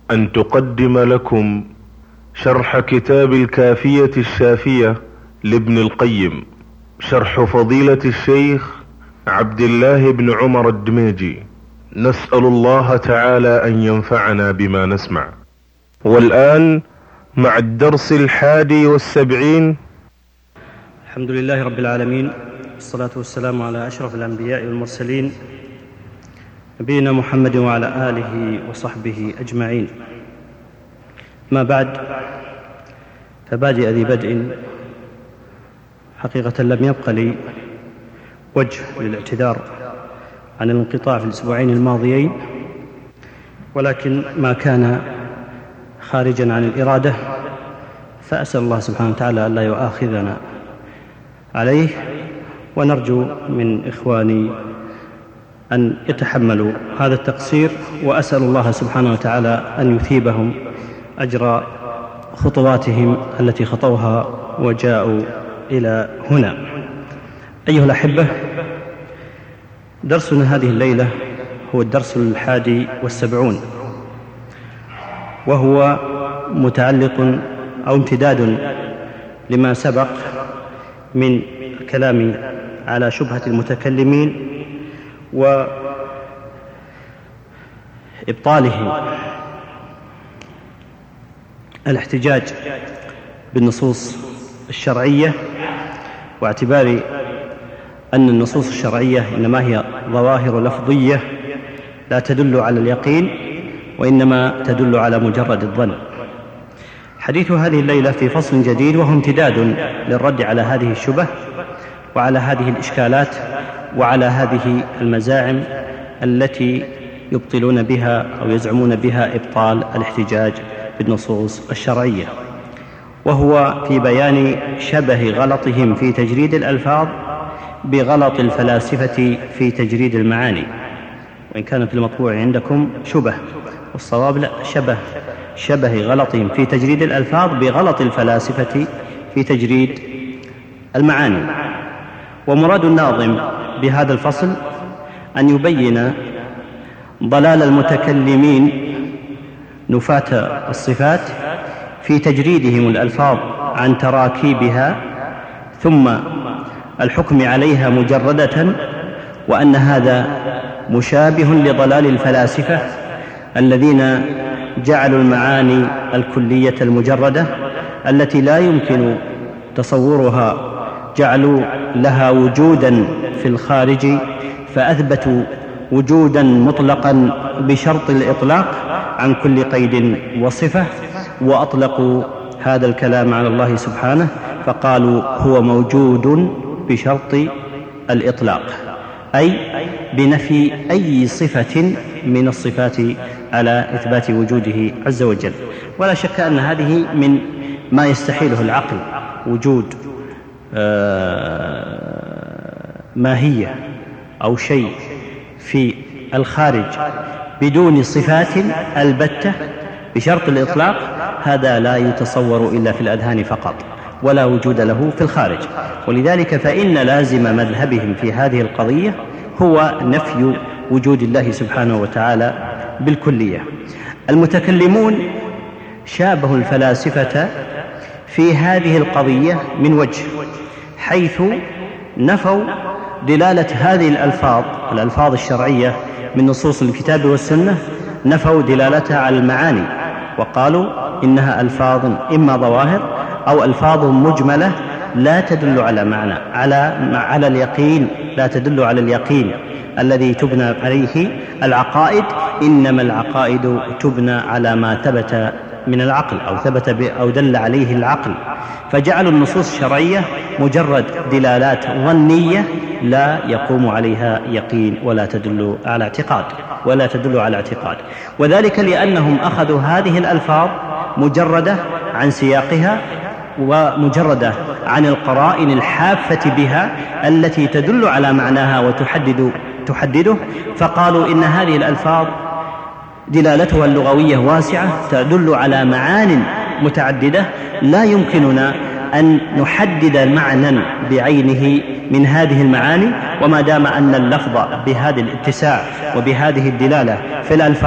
أن تقدم لكم شرح كتاب الكافية الشافية لابن القيم، شرح فضيلة الشيخ عبد الله بن عمر الدميجي. نسأل الله تعالى أن ينفعنا بما نسمع. والآن مع الدرس 71. الحمد لله رب العالمين، والصلاة والسلام على أشرف الأنبياء والمرسلين، نبينا محمد وعلى آله وصحبه أجمعين. ما بعد، فبادئ ذي بدء، حقيقة لم يبق لي وجه للاعتذار عن الانقطاع في الأسبوعين الماضيين، ولكن ما كان خارجا عن الإرادة فأسأل الله سبحانه وتعالى ألا يؤاخذنا عليه، ونرجو من إخواني أن يتحملوا هذا التقصير، وأسأل الله سبحانه وتعالى أن يثيبهم أجر خطواتهم التي خطوها وجاءوا إلى هنا. أيها الأحبة، درسنا هذه الليلة هو الدرس 71، وهو متعلق أو امتداد لما سبق من الكلام على شبهة المتكلمين وإبطاله الاحتجاج بالنصوص الشرعية، واعتبار أن النصوص الشرعية إنما هي ظواهر لفظية لا تدل على اليقين، وإنما تدل على مجرد الظن. حديث هذه الليلة في فصل جديد، وهو امتداد للرد على هذه الشبه وعلى هذه الإشكالات وعلى هذه المزاعم التي يبطلون بها أو يزعمون بها إبطال الاحتجاج بالنصوص الشرعية، وهو في بيان شبه غلطهم في تجريد الألفاظ بغلط الفلاسفة في تجريد المعاني. وإن كان في المطبوع عندكم شبه، والصواب لا، شبه غلطهم في تجريد الألفاظ بغلط الفلاسفة في تجريد المعاني. ومراد الناظم بهذا الفصل أن يبين ضلال المتكلمين نفاة الصفات في تجريدهم الألفاظ عن تراكيبها ثم الحكم عليها مجردة، وأن هذا مشابه لضلال الفلاسفة الذين جعلوا المعاني الكلية المجردة التي لا يمكن تصورها، جعلوا لها وجودا في الخارج، فأثبتوا وجودا مطلقا بشرط الإطلاق عن كل قيد وصفة، وأطلقوا هذا الكلام على الله سبحانه فقالوا هو موجود بشرط الإطلاق، أي بنفي أي صفة من الصفات على إثبات وجوده عز وجل. ولا شك أن هذه من ما يستحيله العقل، وجود ماهية أو شيء في الخارج بدون صفات البتة بشرط الإطلاق، هذا لا يتصور إلا في الأذهان فقط، ولا وجود له في الخارج. ولذلك فإن لازم مذهبهم في هذه القضية هو نفي وجود الله سبحانه وتعالى بالكلية. المتكلمون شابهوا الفلاسفة في هذه القضية من وجه، حيث نفوا دلالة هذه الألفاظ الشرعية من نصوص الكتاب والسنة، نفوا دلالتها على المعاني، وقالوا إنها ألفاظ إما ظواهر أو ألفاظ مجملة لا تدل على معنى، على اليقين، لا تدل على اليقين الذي تبنى عليه العقائد، إنما العقائد تبنى على ما ثبت من العقل أو ثبت أو دل عليه العقل. فجعلوا النصوص الشرعية مجرد دلالات ظنية لا يقوم عليها يقين ولا تدل على اعتقاد. وذلك لأنهم أخذوا هذه الألفاظ مجردة عن سياقها ومجردة عن القرائن الحافة بها التي تدل على معناها وتحدده، فقالوا إن هذه الألفاظ دلالتها اللغوية واسعة تدل على معان متعددة، لا يمكننا أن نحدد معنى بعينه من هذه المعاني، وما دام أن اللفظ بهذا الاتساع وبهذه الدلالة في الألفاظ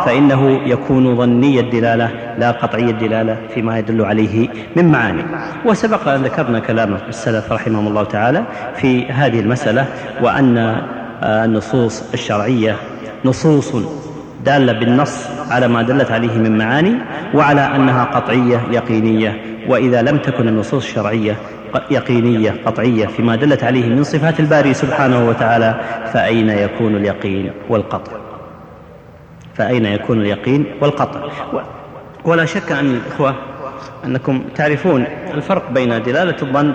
فإنه يكون ظني الدلالة لا قطعي الدلالة فيما يدل عليه من معاني. وسبق أن ذكرنا كلام السلف رحمهم الله تعالى في هذه المسألة، وأن النصوص الشرعية نصوص دالة بالنص على ما دلت عليه من معاني، وعلى أنها قطعية يقينية. وإذا لم تكن النصوص الشرعية يقينية قطعية فيما دلت عليه من صفات الباري سبحانه وتعالى، فأين يكون اليقين والقطع؟ فأين يكون اليقين والقطع؟ ولا شك أن الإخوة أنكم تعرفون الفرق بين دلالة الظن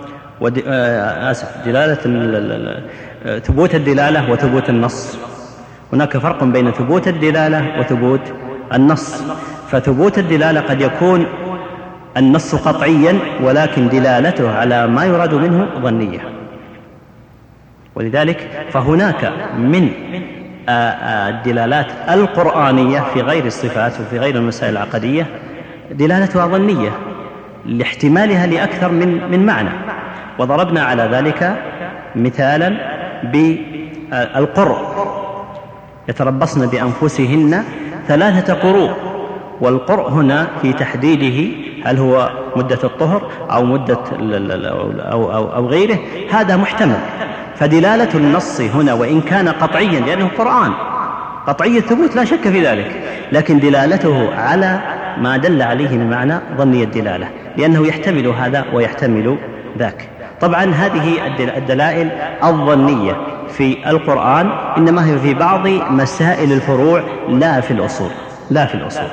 دلالة ثبوت الدلالة وثبوت النص. هناك فرق بين ثبوت الدلالة وثبوت النص. فثبوت الدلالة قد يكون النص قطعيا ولكن دلالته على ما يراد منه ظنية، ولذلك فهناك من الدلالات القرآنية في غير الصفات وفي غير المسائل العقدية دلالتها ظنية لاحتمالها لأكثر من معنى. وضربنا على ذلك مثالا بالقرء، يتربصن بأنفسهن 3 قروء. والقرء هنا في تحديده هل هو مدة الطهر أو مدة أو غيره، هذا محتمل. فدلالة النص هنا وإن كان قطعيا لأنه قرآن قطعي الثبوت لا شك في ذلك، لكن دلالته على ما دل عليه من معنى ظني الدلالة، لأنه يحتمل هذا ويحتمل ذاك. طبعا هذه الدلائل الظنية في القرآن إنما هي في بعض مسائل الفروع لا في الأصول.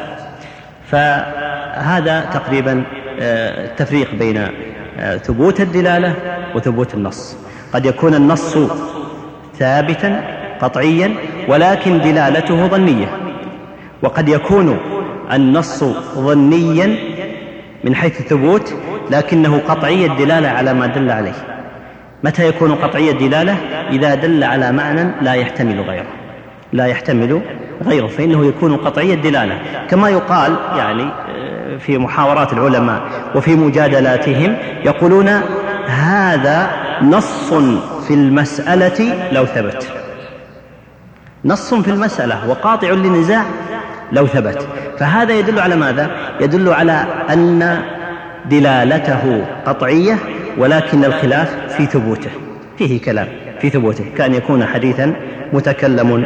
فهذا تقريبا التفريق بين ثبوت الدلالة وثبوت النص. قد يكون النص ثابتا قطعيا ولكن دلالته ظنية، وقد يكون النص ظنيا من حيث الثبوت لكنه قطعي الدلالة على ما دل عليه. متى يكون قطعي الدلالة؟ إذا دل على معنى لا يحتمل غيره فإنه يكون قطعي الدلالة، كما يقال يعني في محاورات العلماء وفي مجادلاتهم يقولون هذا نص في المسألة لو ثبت، نص في المسألة وقاطع للنزاع لو ثبت. فهذا يدل على ماذا؟ يدل على أن دلالته قطعية ولكن الخلاف في ثبوته، فيه كلام في ثبوته، كأن يكون حديثا متكلم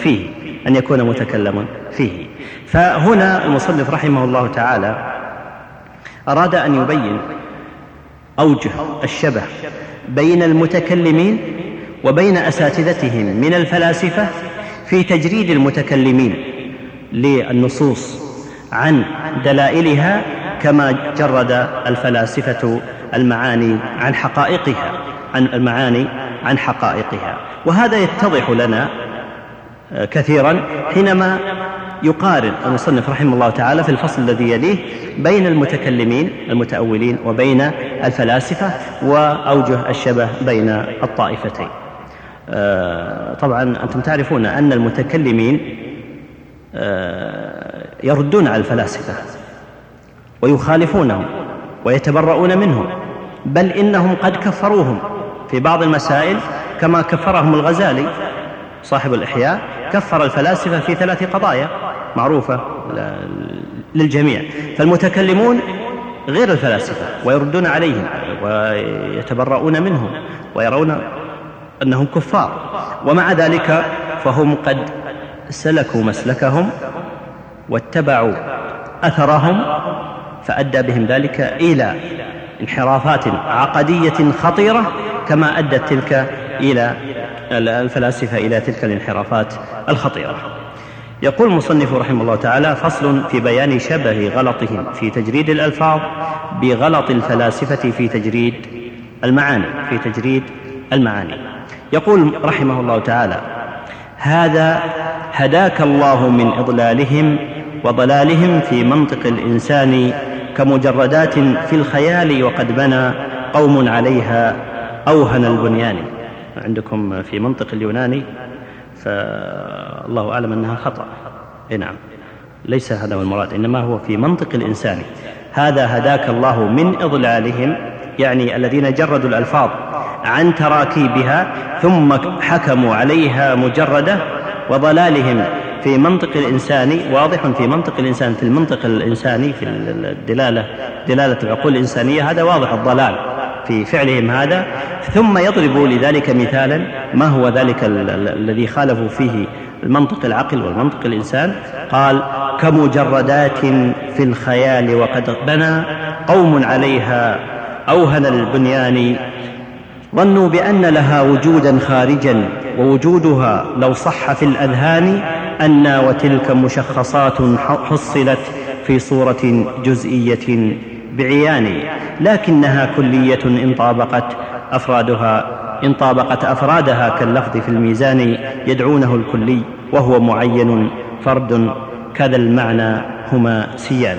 فيه. فهنا المصنف رحمه الله تعالى أراد أن يبين أوجه الشبه بين المتكلمين وبين أساتذتهم من الفلاسفة في تجريد المتكلمين للنصوص عن دلائلها كما جرد الفلاسفة المعاني عن حقائقها. وهذا يتضح لنا كثيرا حينما يقارن المصنف رحمه الله تعالى في الفصل الذي يليه بين المتكلمين المتأولين وبين الفلاسفة وأوجه الشبه بين الطائفتين. طبعا أنتم تعرفون أن المتكلمين يردون على الفلاسفة ويخالفونهم ويتبرؤون منهم، بل إنهم قد كفروهم في بعض المسائل كما كفرهم الغزالي صاحب الإحياء، كفر الفلاسفة في 3 قضايا معروفة للجميع. فالمتكلمون غير الفلاسفة ويردون عليهم ويتبرؤون منهم ويرون أنهم كفار، ومع ذلك فهم قد سلكوا مسلكهم واتبعوا أثرهم، فأدى بهم ذلك إلى انحرافات عقدية خطيرة كما أدت تلك إلى الفلاسفة إلى تلك الانحرافات الخطيرة. يقول المصنف رحمه الله تعالى: فصل في بيان شبه غلطهم في تجريد الألفاظ بغلط الفلاسفة في تجريد المعاني. يقول رحمه الله تعالى: هذا هداك الله من إضلالهم وضلالهم في منطق الإنسان كمجردات في الخيال، وقد بنى قوم عليها أوهن البنيان. عندكم في منطق اليوناني فالله أعلم أنها خطأ. نعم، ليس هذا هو المراد، إنما هو في منطق الإنسان. هذا هداك الله من إضلالهم، يعني الذين جردوا الألفاظ عن تراكيبها ثم حكموا عليها مجردة، وضلالهم في منطق الإنساني، واضح في منطق الإنسان، في المنطق الإنساني، في دلالة العقول الإنسانية، هذا واضح الضلال في فعلهم هذا. ثم يضربوا لذلك مثالا، ما هو ذلك الذي خالفوا فيه المنطق العقل والمنطق الإنسان؟ قال: كمجردات في الخيال وقد بنى قوم عليها أوهن البنيان، ظنوا بأن لها وجودا خارجا ووجودها لو صح في الأذهان، أن وتلك مشخصات حصلت في صورة جزئية بعيان، لكنها كلية إن طابقت أفرادها كاللفظ في الميزان، يدعونه الكلي وهو معين فرد، كذا المعنى هما سيان.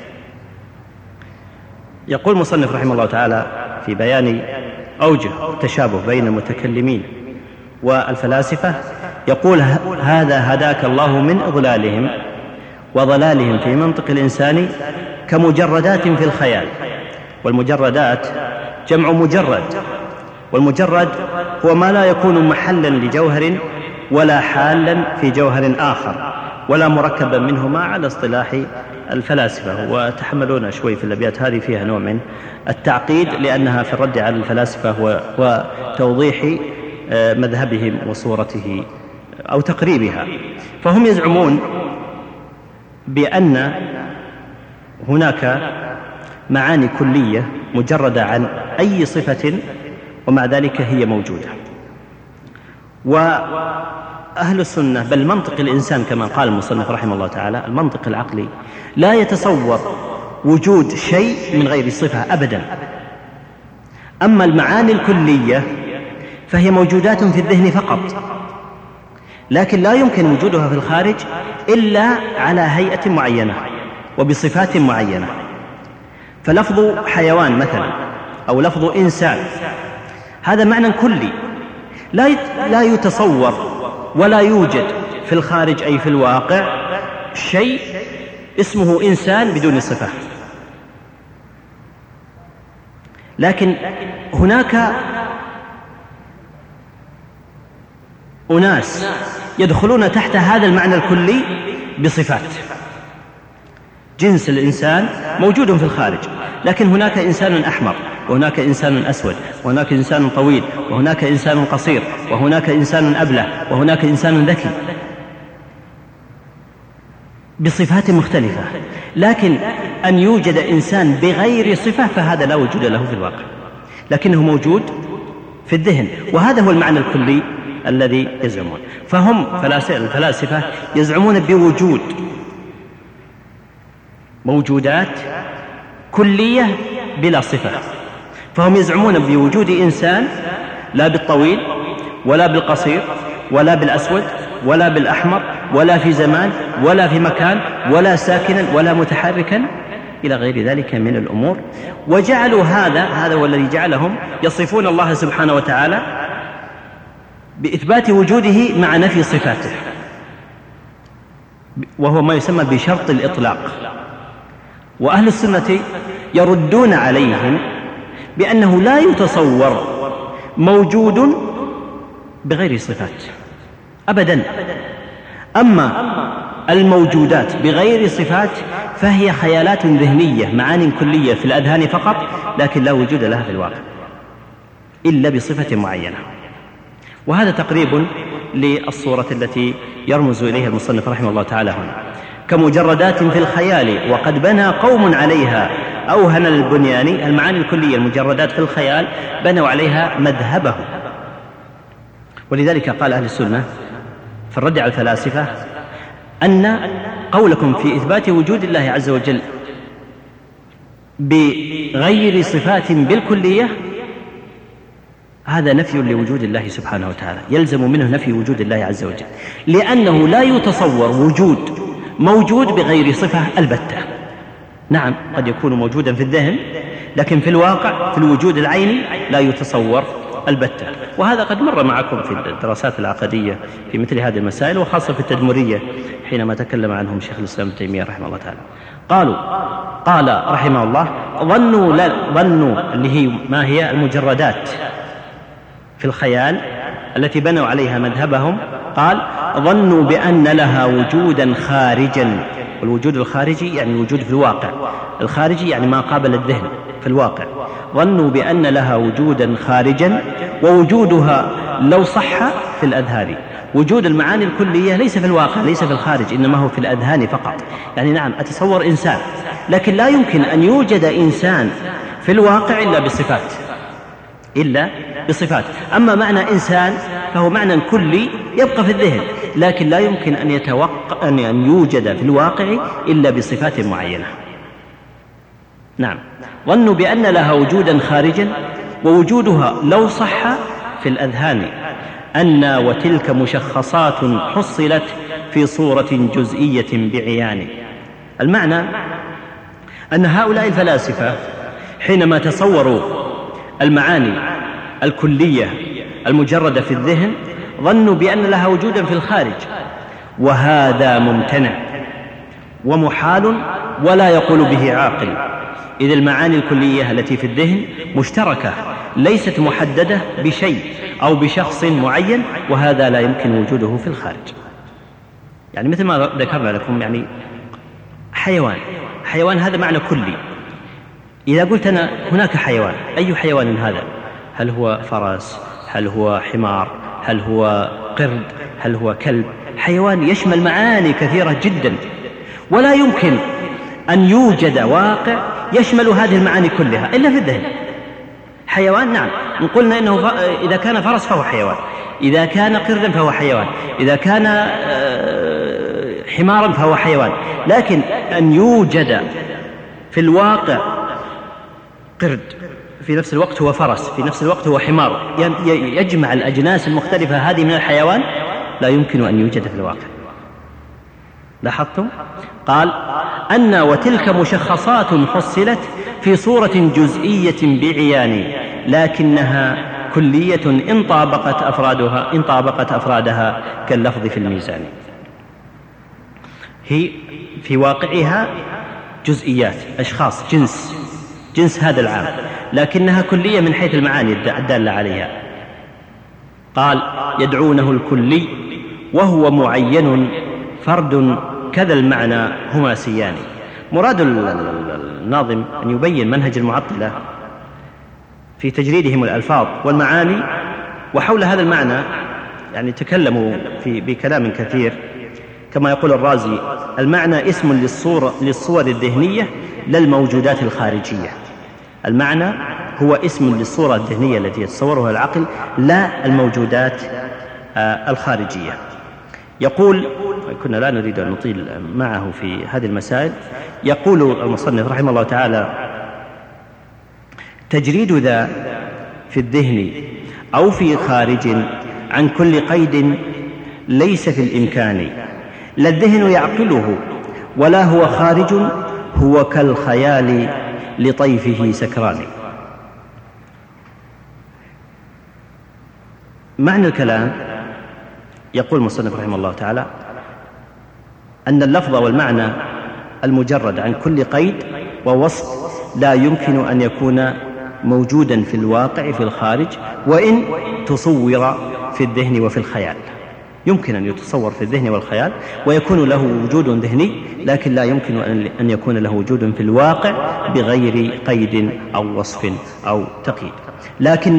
يقول المصنف رحمه الله تعالى في بيان أوجه التشابه بين المتكلمين والفلاسفة، يقول: هذا هداك الله من إضلالهم وضلالهم في منطق الإنسان كمجردات في الخيال. والمجردات جمع مجرد، والمجرد هو ما لا يكون محلا لجوهر ولا حالا في جوهر آخر ولا مركبا منهما على اصطلاح الفلاسفة. وتحملون شوي في الأبيات هذه، فيها نوع من التعقيد لأنها في الرد على الفلاسفة وتوضيح مذهبهم وصورته أو تقريبها. فهم يزعمون بأن هناك معاني كلية مجردة عن أي صفة، ومع ذلك هي موجودة. وأهل السنة بل منطق الإنسان كما قال المصنف رحمه الله تعالى، المنطق العقلي لا يتصور وجود شيء من غير صفة أبدا. أما المعاني الكلية فهي موجودات في الذهن فقط، لكن لا يمكن وجودها في الخارج إلا على هيئة معينة وبصفات معينة. فلفظ حيوان مثلا أو لفظ إنسان هذا معنى كلي لا يتصور ولا يوجد في الخارج أي في الواقع شيء اسمه إنسان بدون صفة. لكن هناك أناس يدخلون تحت هذا المعنى الكلي بصفات. جنس الإنسان موجود في الخارج، لكن هناك إنسان أحمر، وهناك إنسان أسود، وهناك إنسان طويل، وهناك إنسان قصير، وهناك إنسان أبله، وهناك إنسان ذكي، بصفات مختلفة. لكن أن يوجد إنسان بغير صفة فهذا لا وجود له في الواقع، لكنه موجود في الذهن، وهذا هو المعنى الكلي الذي يزعمون. فهم الفلاسفة يزعمون بوجود موجودات كلية بلا صفة. فهم يزعمون بوجود إنسان لا بالطويل ولا بالقصير ولا بالأسود ولا بالأحمر ولا في زمان ولا في مكان ولا ساكنا ولا متحركا إلى غير ذلك من الأمور. وجعلوا هذا هو الذي جعلهم يصفون الله سبحانه وتعالى بإثبات وجوده مع نفي صفاته، وهو ما يسمى بشرط الإطلاق. وأهل السنة يردون عليهم بأنه لا يتصور موجود بغير صفات أبدا. أما الموجودات بغير صفات فهي خيالات ذهنية، معاني كلية في الأذهان فقط، لكن لا وجود لها في الواقع إلا بصفة معينة. وهذا تقريب للصورة التي يرمز إليها المصنف رحمه الله تعالى هنا: كمجردات في الخيال وقد بنى قوم عليها أوهن البنيان. المعاني الكلية المجردات في الخيال بنوا عليها مذهبهم. ولذلك قال أهل السنة في الرد على الفلاسفة أن قولكم في إثبات وجود الله عز وجل بغير صفات بالكلية هذا نفي لوجود الله سبحانه وتعالى، يلزم منه نفي وجود الله عز وجل، لأنه لا يتصور وجود موجود بغير صفة البتة. نعم قد يكون موجودا في الذهن، لكن في الواقع في الوجود العيني لا يتصور البتة. وهذا قد مر معكم في الدراسات العقدية في مثل هذه المسائل، وخاصة في التدمرية حينما تكلم عنهم شيخ الإسلام ابن تيمية رحمه الله تعالى. قال رحمه الله: ظنوا اللي هي ما هي المجردات في الخيال التي بنوا عليها مذهبهم. قال: ظنوا بأن لها وجودا خارجا. والوجود الخارجي يعني الوجود في الواقع، الخارجي يعني ما قابل الذهن في الواقع. ظنوا بأن لها وجودا خارجا ووجودها لو صح في الأذهان. وجود المعاني الكلية ليس في الواقع، ليس في الخارج، إنما هو في الأذهان فقط. يعني نعم أتصور إنسان، لكن لا يمكن أن يوجد إنسان في الواقع إلا بصفات. أما معنى إنسان فهو معنى كلي يبقى في الذهن، لكن لا يمكن أن يوجد في الواقع إلا بصفات معينة. نعم، ظنوا بأن لها وجودا خارجا ووجودها لو صح في الأذهان أن وتلك مشخصات حصلت في صورة جزئية بعيان. المعنى أن هؤلاء الفلاسفة حينما تصوروا المعاني الكلية المجردة في الذهن ظنوا بأن لها وجودا في الخارج، وهذا ممتنع ومحال ولا يقول به عاقل، إذ المعاني الكلية التي في الذهن مشتركة ليست محددة بشيء أو بشخص معين، وهذا لا يمكن وجوده في الخارج. يعني مثل ما ذكرنا لكم، يعني حيوان هذا معنى كلي. إذا قلت أنا هناك حيوان، أي حيوان هذا؟ هل هو فرس؟ هل هو حمار؟ هل هو قرد؟ هل هو كلب؟ حيوان يشمل معاني كثيرة جدا، ولا يمكن أن يوجد واقع يشمل هذه المعاني كلها إلا في الذهن. حيوان نعم، إن قلنا إنه إذا كان فرس فهو حيوان، إذا كان قردا فهو حيوان، إذا كان حمارا فهو حيوان، لكن أن يوجد في الواقع قرد في نفس الوقت هو فرس، في نفس الوقت هو حمار، يجمع الأجناس المختلفة هذه من الحيوان، لا يمكن أن يوجد في الواقع. لاحظتم؟ قال أن وتلك مشخصات حصلت في صورة جزئية بعيان، لكنها كلية إن طابقت أفرادها كاللفظ في الميزان. هي في واقعها جزئيات، أشخاص، جنس هذا العام، لكنها كلية من حيث المعاني الدالة عليها. قال يدعونه الكلي وهو معين فرد كذا المعنى هما سيان. مراد الناظم أن يبين منهج المعطلة في تجريدهم الألفاظ والمعاني، وحول هذا المعنى يعني تكلموا بكلام كثير. كما يقول الرازي: المعنى اسم للصور الذهنية للموجودات الخارجية. المعنى هو اسم للصورة الذهنية التي يتصورها العقل، لا الموجودات الخارجية. يقول، كنا لا نريد أن نطيل معه في هذه المسائل، يقول المصنف رحمه الله تعالى: تجريد ذا في الذهن أو في خارج عن كل قيد ليس في الإمكان، لا الذهن يعقله ولا هو خارج، هو كالخيال لطيفه سكران. معنى الكلام، يقول المصنف رحمه الله تعالى: أن اللفظ والمعنى المجرد عن كل قيد ووصف لا يمكن أن يكون موجودا في الواقع في الخارج، وإن تصور في الذهن وفي الخيال. يمكن أن يتصور في الذهن والخيال ويكون له وجود ذهني، لكن لا يمكن أن يكون له وجود في الواقع بغير قيد أو وصف أو تقييد. لكن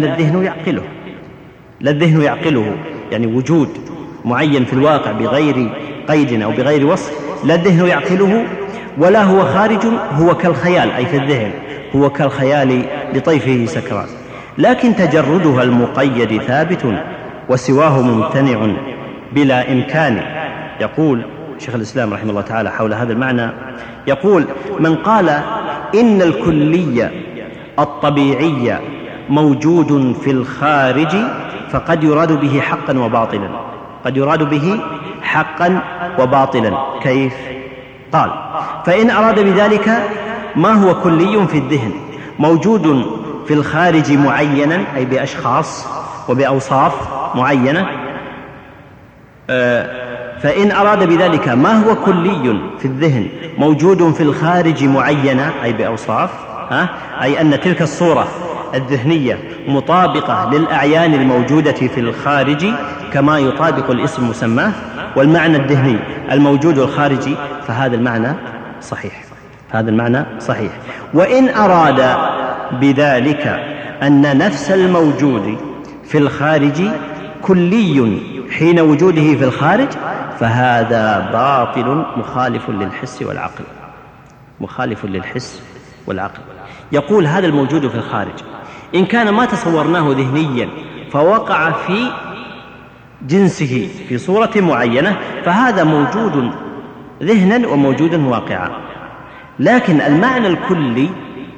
الذهن يعقله، يعني وجود معين في الواقع بغير قيد أو بغير وصف، لا الذهن يعقله ولا هو خارج، هو كالخيال، أي في الذهن هو كالخيال لطيفه سكران. لكن تجردها المقيد ثابت وسواه ممتنع بلا إمكان. يقول شيخ الإسلام رحمه الله تعالى حول هذا المعنى، يقول: من قال إن الكلية الطبيعية موجود في الخارج فقد يراد به حقا وباطلا. قد يراد به حقا وباطلا. كيف؟ قال: فإن أراد بذلك ما هو كلي في الذهن موجود في الخارج معينا، أي بأشخاص وبأوصاف معينة، فإن أراد بذلك ما هو كلي في الذهن موجود في الخارج معينة، أي بأوصاف، أي أن تلك الصورة الذهنية مطابقة للأعيان الموجودة في الخارج، كما يطابق الاسم مسماه، والمعنى الذهني الموجود الخارجي، فهذا المعنى صحيح، هذا المعنى صحيح. وإن أراد بذلك أن نفس الموجود في الخارج كلي حين وجوده في الخارج، فهذا باطل مخالف للحس والعقل، مخالف للحس والعقل. يقول هذا الموجود في الخارج إن كان ما تصورناه ذهنيا فوقع في جنسه في صورة معينة، فهذا موجود ذهنا وموجود واقعا. لكن المعنى الكلي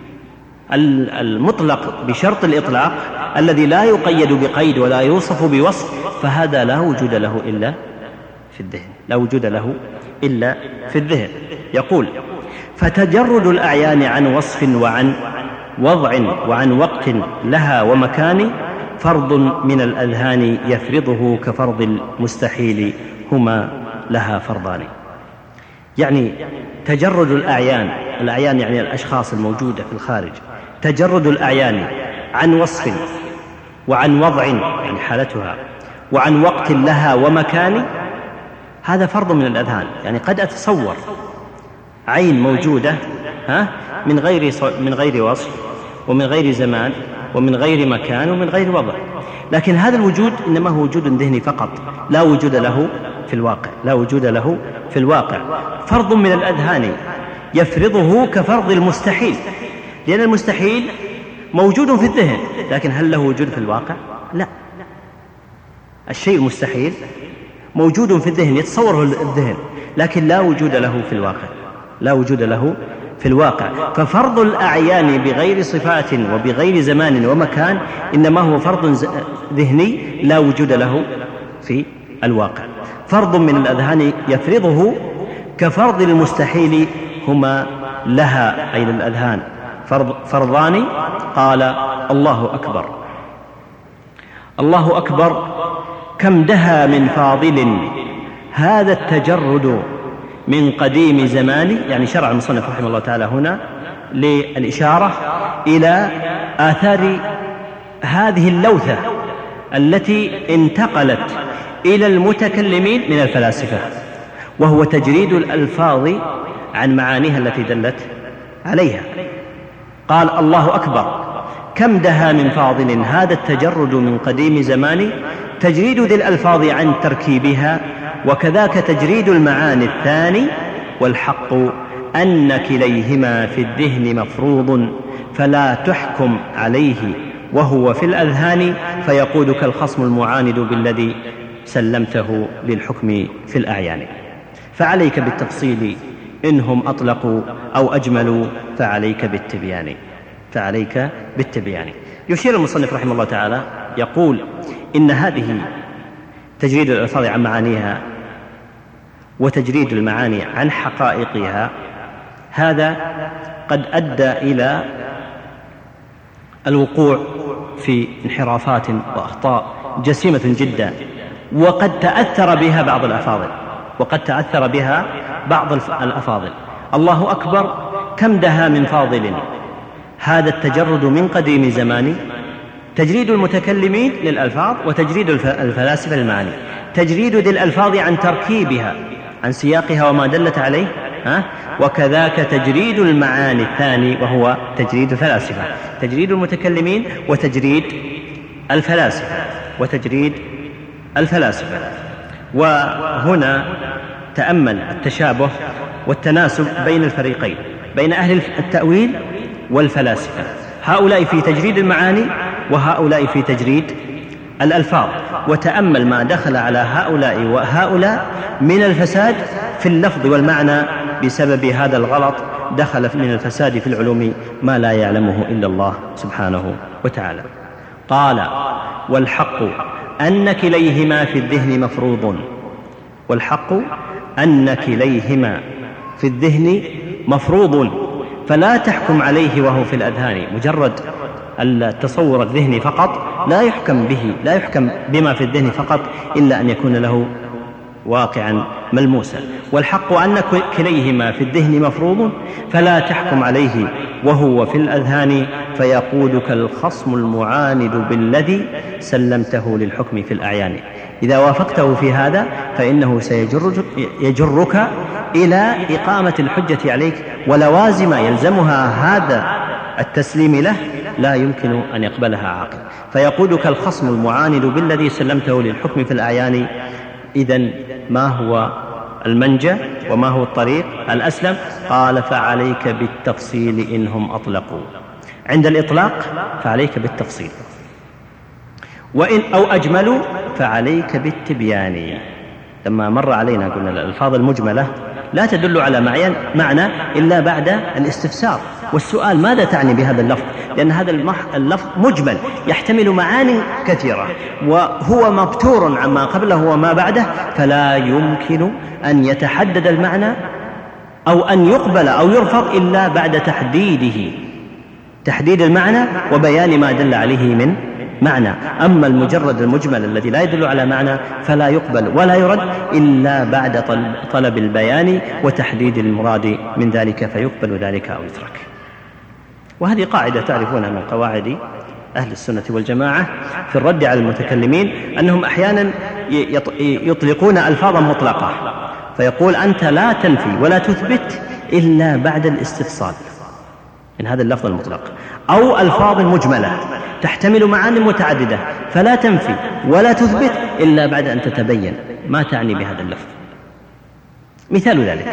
المطلق بشرط الإطلاق الذي لا يقيد بقيد ولا يوصف بوصف، فهذا لا وجود له إلا في الذهن، لا وجود له إلا في الذهن. يقول فتجرد الأعيان عن وصف وعن وضع وعن وقت لها ومكان فرض من الأذهان يفرضه كفرض المستحيل هما لها فرضان. يعني تجرد الأعيان يعني الأشخاص الموجودة في الخارج، تجرد الأعيان عن وصف وعن وضع يعني حالتها وعن وقت لها ومكان، هذا فرض من الأذهان. يعني قد أتصور عين موجودة من غير وصف ومن غير زمان ومن غير مكان ومن غير وضع، لكن هذا الوجود إنما هو وجود ذهني فقط، لا وجود له في الواقع، لا وجود له في الواقع. فرض من الأذهان يفرضه كفرض المستحيل، لأن المستحيل موجود في الذهن، لكن هل له وجود في الواقع؟ لا. الشيء المستحيل موجود في الذهن، يتصوره الذهن، لكن لا وجود له في الواقع، لا وجود له في الواقع. ففرض الأعيان بغير صفات وبغير زمان ومكان إنما هو فرض ذهني لا وجود له في الواقع. فرض من الأذهان يفرضه كفرض المستحيل هما لها أي للأذهان فرضان. قال الله أكبر، الله أكبر كم دها من فاضل هذا التجرد من قديم زمان. يعني شرع المصنف رحمه الله تعالى هنا للإشارة إلى آثار هذه اللوثة التي انتقلت إلى المتكلمين من الفلاسفة، وهو تجريد الألفاظ عن معانيها التي دلت عليها. قال الله أكبر كم دها من فاضل هذا التجرد من قديم زمان، تجريد ذي الألفاظ عن تركيبها، وكذاك تجريد المعاني الثاني. والحق أن كليهما في الذهن مفروض فلا تحكم عليه وهو في الأذهان، فيقودك الخصم المعاند بالذي سلمته للحكم في الأعيان. فعليك بالتفصيل إنهم أطلقوا أو أجملوا، فعليك بالتبيان، فعليك بالتبيان. يشير المصنف رحمه الله تعالى يقول إن هذه تجريد الألفاظ عن معانيها وتجريد المعاني عن حقائقها، هذا قد أدى إلى الوقوع في انحرافات وأخطاء جسيمة جدا، وقد تأثر بها بعض الأفاضل، وقد تأثر بها بعض الأفاضل. الله أكبر كم دها من فاضل هذا التجرد من قديم زمان، تجريد المتكلمين للألفاظ وتجريد الفلاسفة للمعاني. تجريد ذي الألفاظ عن تركيبها عن سياقها وما دلت عليه، وكذاك تجريد المعاني الثاني وهو تجريد الفلاسفة، تجريد المتكلمين وتجريد الفلاسفة وتجريد الفلاسفة. وهنا تأمل التشابه والتناسب بين الفريقين، بين أهل التأويل والفلاسفة، هؤلاء في تجريد المعاني وهؤلاء في تجريد الألفاظ، وتأمل ما دخل على هؤلاء وهؤلاء من الفساد في اللفظ والمعنى بسبب هذا الغلط. دخل من الفساد في العلوم ما لا يعلمه إلا الله سبحانه وتعالى. قال والحق أن كليهما في الذهن مفروض، والحق أن كليهما في الذهن مفروض فلا تحكم عليه وهو في الأذهان. مجرد التصور الذهني فقط لا يحكم به، لا يحكم بما في الذهن فقط إلا أن يكون له واقعا ملموسا. والحق أن كليهما في الذهن مفروض، فلا تحكم عليه وهو في الأذهان، فيقودك الخصم المعاند بالذي سلمته للحكم في الأعيان. إذا وافقته في هذا فإنه سيجرك إلى إقامة الحجة عليك، ولوازم يلزمها هذا التسليم له لا يمكن أن يقبلها عاقل. فيقودك الخصم المعاند بالذي سلمته للحكم في الأعيان. إذن ما هو المنجى وما هو الطريق الأسلم؟ قال: فعليك بالتفصيل إنهم أطلقوا. عند الإطلاق فعليك بالتفصيل، وإن أو أجملوا فعليك بالتبيان. لما مر علينا قلنا الألفاظ المجملة لا تدل على معنى إلا بعد الاستفسار والسؤال: ماذا تعني بهذا اللفظ؟ لأن هذا اللفظ مجمل يحتمل معاني كثيرة، وهو مبتور عما قبله وما بعده، فلا يمكن أن يتحدد المعنى أو أن يقبل أو يرفض إلا بعد تحديد المعنى وبيان ما دل عليه من معنى. أما المجرد المجمل الذي لا يدل على معنى فلا يقبل ولا يرد إلا بعد طلب البيان وتحديد المراد من ذلك، فيقبل ذلك أو يترك. وهذه قاعدة تعرفونها من قواعد أهل السنة والجماعة في الرد على المتكلمين، أنهم أحيانا يطلقون ألفاظا مطلقة، فيقول: أنت لا تنفي ولا تثبت إلا بعد الاستفصال من هذا اللفظ المطلق. أو ألفاظ مجملة تحتمل معاني متعددة، فلا تنفي ولا تثبت إلا بعد أن تتبين ما تعني بهذا اللفظ. مثال ذلك: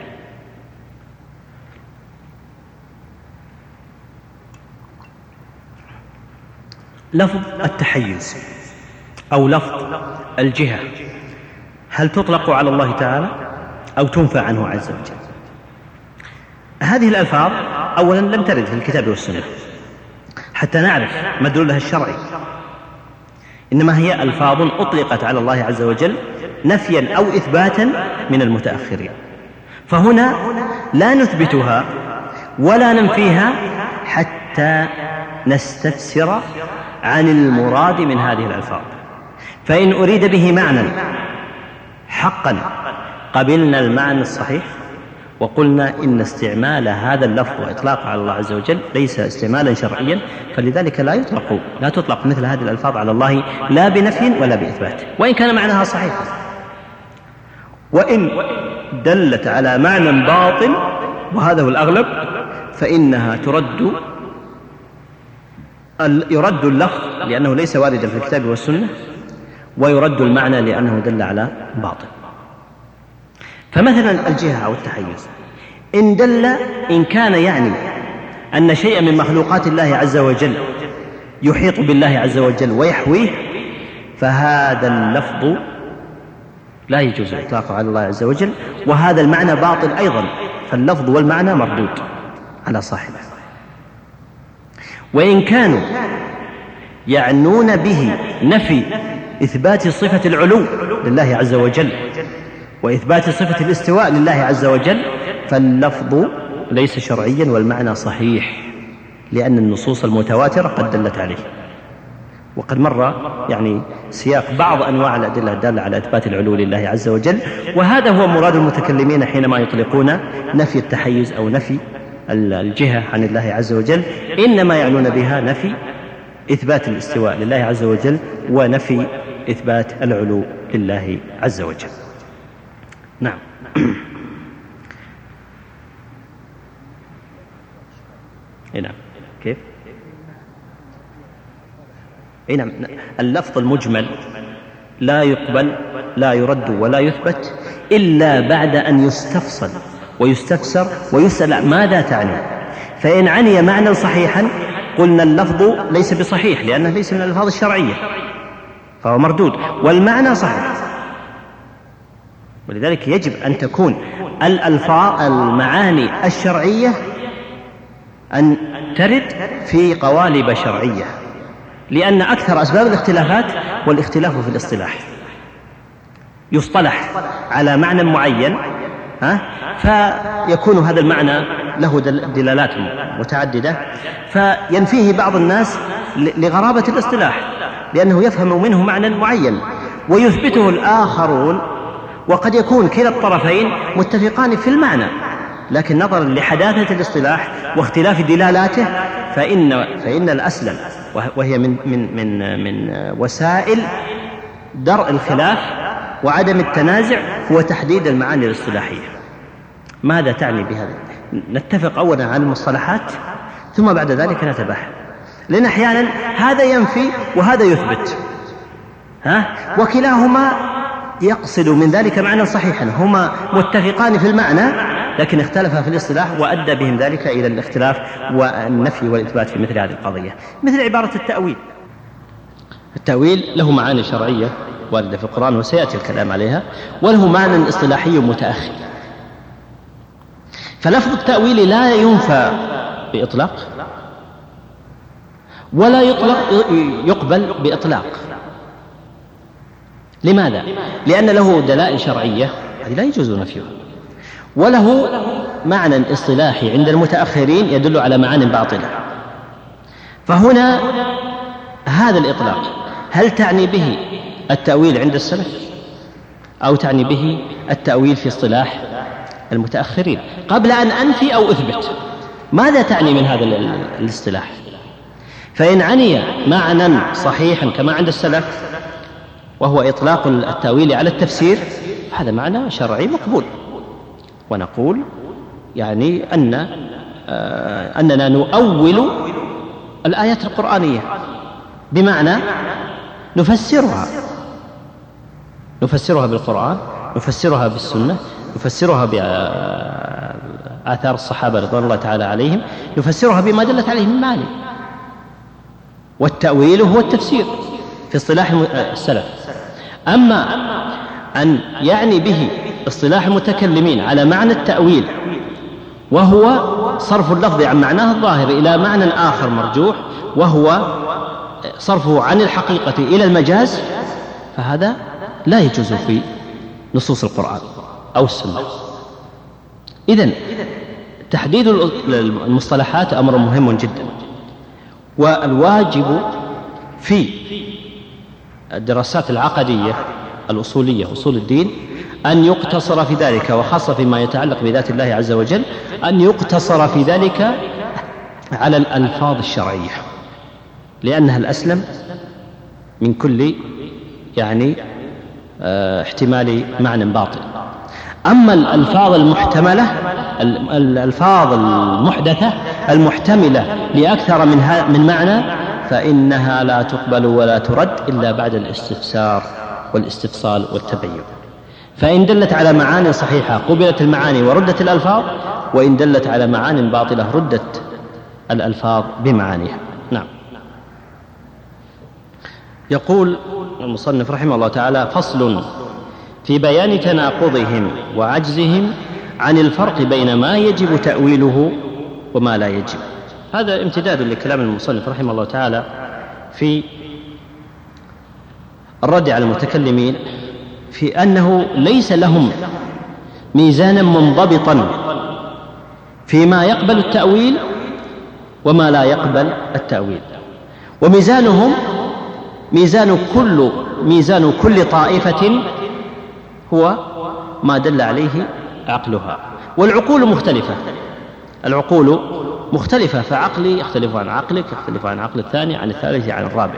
لفظ التحيز أو لفظ الجهة، هل تطلق على الله تعالى أو تنفى عنه عز وجل؟ هذه الألفاظ أولا لم ترد في الكتاب والسنة حتى نعرف مدلولها الشرعي، إنما هي ألفاظ أطلقت على الله عز وجل نفيا أو إثباتا من المتأخرين، فهنا لا نثبتها ولا ننفيها حتى نستفسر عن المراد من هذه الألفاظ. فإن أريد به معنى حقا قبلنا المعنى الصحيح وقلنا إن استعمال هذا اللفظ وإطلاقه على الله عز وجل ليس استعمالا شرعيا، فلذلك لا تطلق مثل هذه الألفاظ على الله لا بنفي ولا بإثبات، وإن كان معناها صحيحا. وإن دلت على معنى باطل، وهذا هو الأغلب، فإنها يرد اللفظ لأنه ليس واردا في الكتاب والسنة، ويرد المعنى لأنه دل على باطل. فمثلا الجهة أو التحيز إن كان يعني أن شيئا من مخلوقات الله عز وجل يحيط بالله عز وجل ويحويه، فهذا اللفظ لا يجوز إطلاقه على الله عز وجل، وهذا المعنى باطل أيضا، فاللفظ والمعنى مردود على صاحبه. وإن كانوا يعنون به نفي إثبات صفة العلو لله عز وجل وإثبات صفة الاستواء لله عز وجل، فاللفظ ليس شرعيا والمعنى صحيح، لأن النصوص المتواترة قد دلت عليه. وقد مر يعني سياق بعض أنواع الأدلة الدالة على إثبات العلو لله عز وجل، وهذا هو مراد المتكلمين حينما يطلقون نفي التحيز أو نفي الجهة عن الله عز وجل، إنما يعنون بها نفي إثبات الاستواء لله عز وجل ونفي إثبات العلو لله عز وجل. نعم. نعم. كيف؟ نعم. اللفظ المجمل لا يقبل، لا يرد ولا يثبت إلا بعد أن يستفصل ويستفسر ويسأل ماذا تعني. فإن عني معنى صحيحا قلنا اللفظ ليس بصحيح لأنه ليس من الألفاظ الشرعية، فهو مردود، والمعنى صحيح. ولذلك يجب أن تكون المعاني الشرعية أن ترد في قوالب شرعية، لأن أكثر أسباب الاختلافات والاختلاف في الاصطلاح. يصطلح على معنى معين فيكون هذا المعنى له دلالات متعددة، فينفيه بعض الناس لغرابة الاصطلاح لأنه يفهم منه معنى معين، ويثبته الآخرون وقد يكون كلا الطرفين متفقان في المعنى، لكن نظرا لحداثة الاصطلاح واختلاف دلالاته فإن الأسلم، وهي من وسائل درء الخلاف وعدم التنازع، هو تحديد المعاني الاصطلاحية. ماذا تعني بهذا؟ نتفق أولا على المصطلحات ثم بعد ذلك نتباحث، لأن أحيانا هذا ينفي وهذا يثبت، وكلاهما يقصد من ذلك معنى صحيحا، هما متفقان في المعنى لكن اختلفا في الاصطلاح، وأدى بهم ذلك إلى الاختلاف والنفي والإثبات في مثل هذه القضية. مثل عبارة التأويل. التأويل له معاني شرعية واردة في القرآن وسيأتي الكلام عليها، وله معنى اصطلاحي متأخر. فلفظ التأويل لا ينفى بإطلاق ولا يقبل بإطلاق. لماذا؟ لأن له دلائل شرعية هذه لا يجوز نفيها، وله معنى اصطلاحي عند المتأخرين يدل على معان باطلة. فهنا هذا الإطلاق هل تعني به التأويل عند السلف أو تعني به التأويل في اصطلاح المتأخرين؟ قبل أن أنفي أو أثبت ماذا تعني من هذا الاصطلاح؟ فإن عني معنى صحيحا كما عند السلف وهو إطلاق التأويل على التفسير، هذا معنى شرعي مقبول، ونقول يعني أننا نؤول الآيات القرآنية، بمعنى نفسرها بالقرآن، نفسرها بالسنة، نفسرها بآثار الصحابة رضوان الله تعالى عليهم، نفسرها بما دلت عليه من معاني. والتأويل هو التفسير في اصطلاح السلف. أما أن يعني به اصطلاح المتكلمين على معنى التأويل وهو صرف اللفظ عن معناه الظاهر إلى معنى آخر مرجوح، وهو صرفه عن الحقيقة إلى المجاز، فهذا لا يجوز في نصوص القرآن أو السنة. إذن تحديد المصطلحات أمر مهم جدا، والواجب في الدراسات العقدية الأصولية أصول الدين أن يقتصر في ذلك، وخاصة فيما يتعلق بذات الله عز وجل، أن يقتصر في ذلك على الألفاظ الشرعية، لأنها الأسلم من كل احتمال معنى باطل. أما الألفاظ المحتملة، الألفاظ المحدثة المحتملة لأكثر من معنى، فإنها لا تقبل ولا ترد إلا بعد الاستفسار والاستفصال والتبين. فإن دلت على معاني صحيحة قبلت المعاني وردت الألفاظ، وإن دلت على معاني باطلة ردت الألفاظ بمعانيها. نعم. يقول المصنف رحمه الله تعالى: فصل في بيان تناقضهم وعجزهم عن الفرق بين ما يجب تأويله وما لا يجب. هذا امتداد لكلام المصنف رحمه الله تعالى في الرد على المتكلمين في أنه ليس لهم ميزانا منضبطا فيما يقبل التأويل وما لا يقبل التأويل، وميزانهم ميزان كل طائفة هو ما دل عليه عقلها. والعقول مختلفة، العقول مختلفة، فعقلي يختلف عن عقلك، يختلف عن عقل الثاني، عن الثالث، عن الرابع.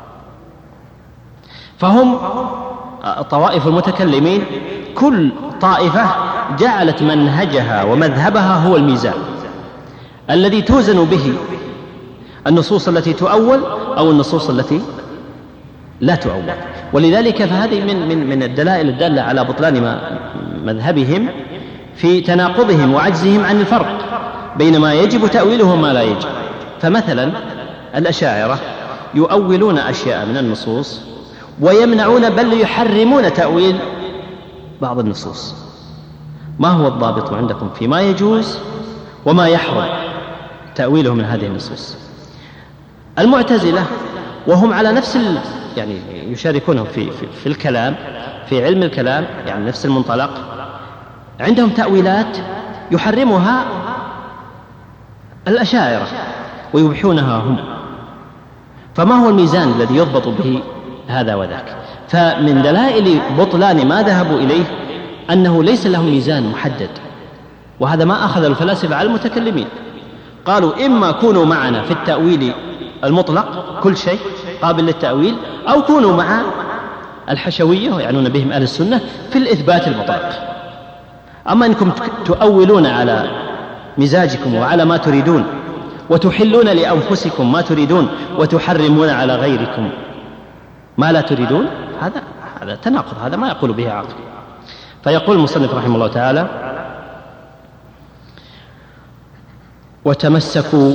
فهم طوائف المتكلمين كل طائفة جعلت منهجها ومذهبها هو الميزان الذي توزن به النصوص التي تؤول أو النصوص التي لا تؤول. ولذلك فهذه من الدلائل الدالة على بطلان مذهبهم في تناقضهم وعجزهم عن الفرق بين ما يجب تأويله وما لا يجب. فمثلا الأشاعرة يؤولون أشياء من النصوص ويمنعون بل يحرمون تأويل بعض النصوص. ما هو الضابط عندكم فيما يجوز وما يحرم تأويله من هذه النصوص؟ المعتزلة وهم على نفس يشاركونهم في الكلام، في علم الكلام، نفس المنطلق، عندهم تأويلات يحرمها الأشاعرة ويبيحونها هم. فما هو الميزان الذي يضبط به هذا وذاك؟ فمن دلائل بطلان ما ذهبوا إليه أنه ليس لهم ميزان محدد، وهذا ما أخذ الفلاسفة على المتكلمين. قالوا إما كونوا معنا في التأويل المطلق، كل شيء قابل للتأويل، أو كونوا مع الحشوية ويعنون بهم أهل السنة في الإثبات المطلق. أما أنكم تؤولون على مزاجكم وعلى ما تريدون، وتحلون لأنفسكم ما تريدون، وتحرمون على غيركم ما لا تريدون، هذا تناقض، هذا ما يقول به عاقل. فيقول المصنف رحمه الله تعالى: وتمسكوا،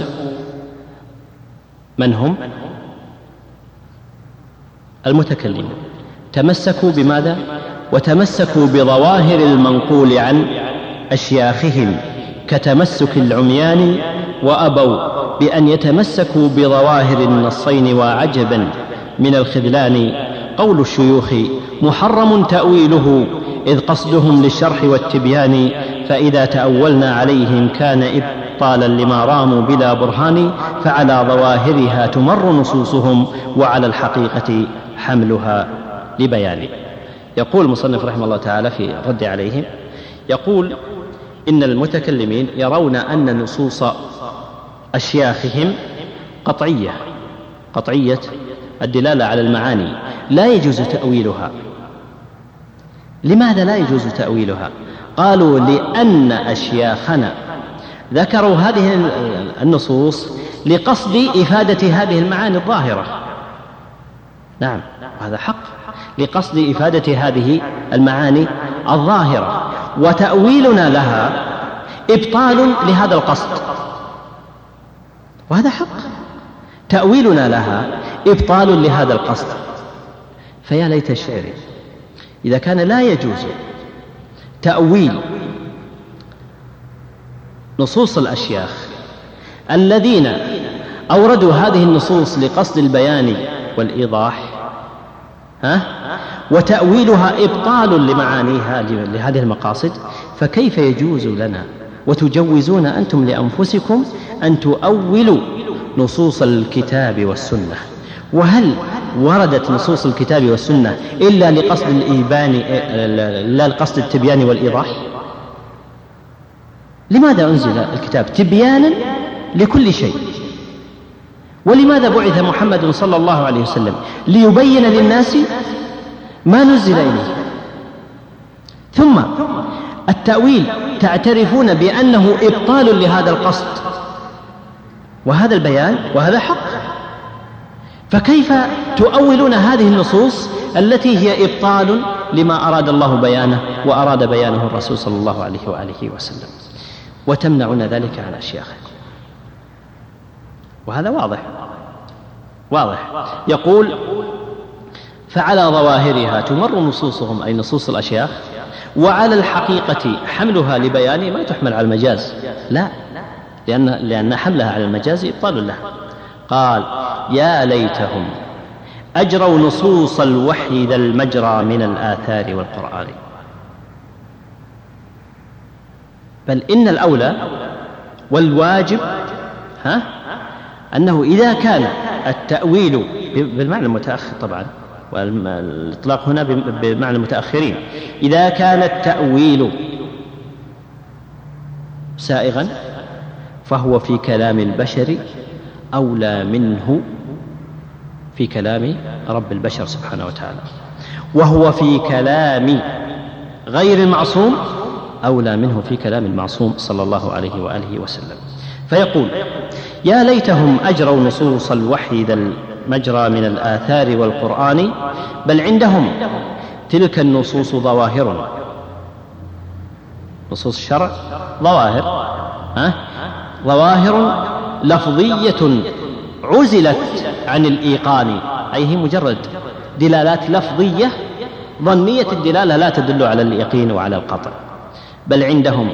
من هم؟ المتكلمون. تمسكوا بماذا؟ وتمسكوا بظواهر المنقول عن أشياخهم كتمسك العميان، وأبوا بأن يتمسكوا بظواهر النصين، وعجبا من الخذلان قول الشيوخ محرم تأويله، إذ قصدهم للشرح والتبيان، فإذا تأولنا عليهم كان إبطالا لما راموا بلا برهان، فعلى ظواهرها تمر نصوصهم، وعلى الحقيقة حملها لبيان. يقول المصنف رحمه الله تعالى في الرد عليهم، يقول: إن المتكلمين يرون أن نصوص أشياخهم قطعية الدلالة على المعاني، لا يجوز تأويلها. لماذا لا يجوز تأويلها؟ قالوا: لأن أشياخنا ذكروا هذه النصوص لقصد إفادة هذه المعاني الظاهرة. نعم، هذا حق، لقصد إفادة هذه المعاني الظاهرة، وتأويلنا لها إبطال لهذا القصد، وهذا حق، تأويلنا لها إبطال لهذا القصد. فيا ليت الشعر إذا كان لا يجوز تأويل نصوص الأشياخ الذين أوردوا هذه النصوص لقصد البيان والإيضاح، وتأويلها إبطال لمعانيها لهذه المقاصد، فكيف يجوز لنا وتجوزون أنتم لأنفسكم أن تؤولوا نصوص الكتاب والسنة؟ وهل وردت نصوص الكتاب والسنة إلا لقصد الإيبان، لا لقصد التبيان والإيضاح؟ لماذا أنزل الكتاب؟ تبيانا لكل شيء. ولماذا بعث محمد صلى الله عليه وسلم؟ ليبين للناس ما نزل إليه. ثم التأويل تعترفون بأنه إبطال لهذا القصد وهذا البيان، وهذا حق، فكيف تؤولون هذه النصوص التي هي إبطال لما أراد الله بيانه وأراد بيانه الرسول صلى الله عليه وآله وسلم، وتمنعون ذلك عن أشياخكم؟ وهذا واضح. يقول: فعلى ظواهرها تمر نصوصهم، أي نصوص الأشياخ، وعلى الحقيقة حملها لبيان، ما تحمل على المجاز، لا، لأن حملها على المجاز إبطال لها. قال: يا ليتهم أجروا نصوص الوحي ذا المجرى من الآثار والقرآن. بل إن الأولى والواجب أنه إذا كان التأويل بالمعنى المتأخر طبعا، والإطلاق هنا بمعنى المتأخرين، إذا كان التأويل سائغا فهو في كلام البشر أولى منه في كلام رب البشر سبحانه وتعالى، وهو في كلام غير المعصوم أولى منه في كلام المعصوم صلى الله عليه وآله وسلم. فيقول: يا ليتهم أجروا نصوص الوحي ذا المجرى من الآثار والقرآن، بل عندهم تلك النصوص ظواهر، نصوص الشرع ظواهر لفظية عزلت عن الإيقان، أي هي مجرد دلالات لفظية ظنية الدلالة لا تدل على اليقين وعلى القطع. بل عندهم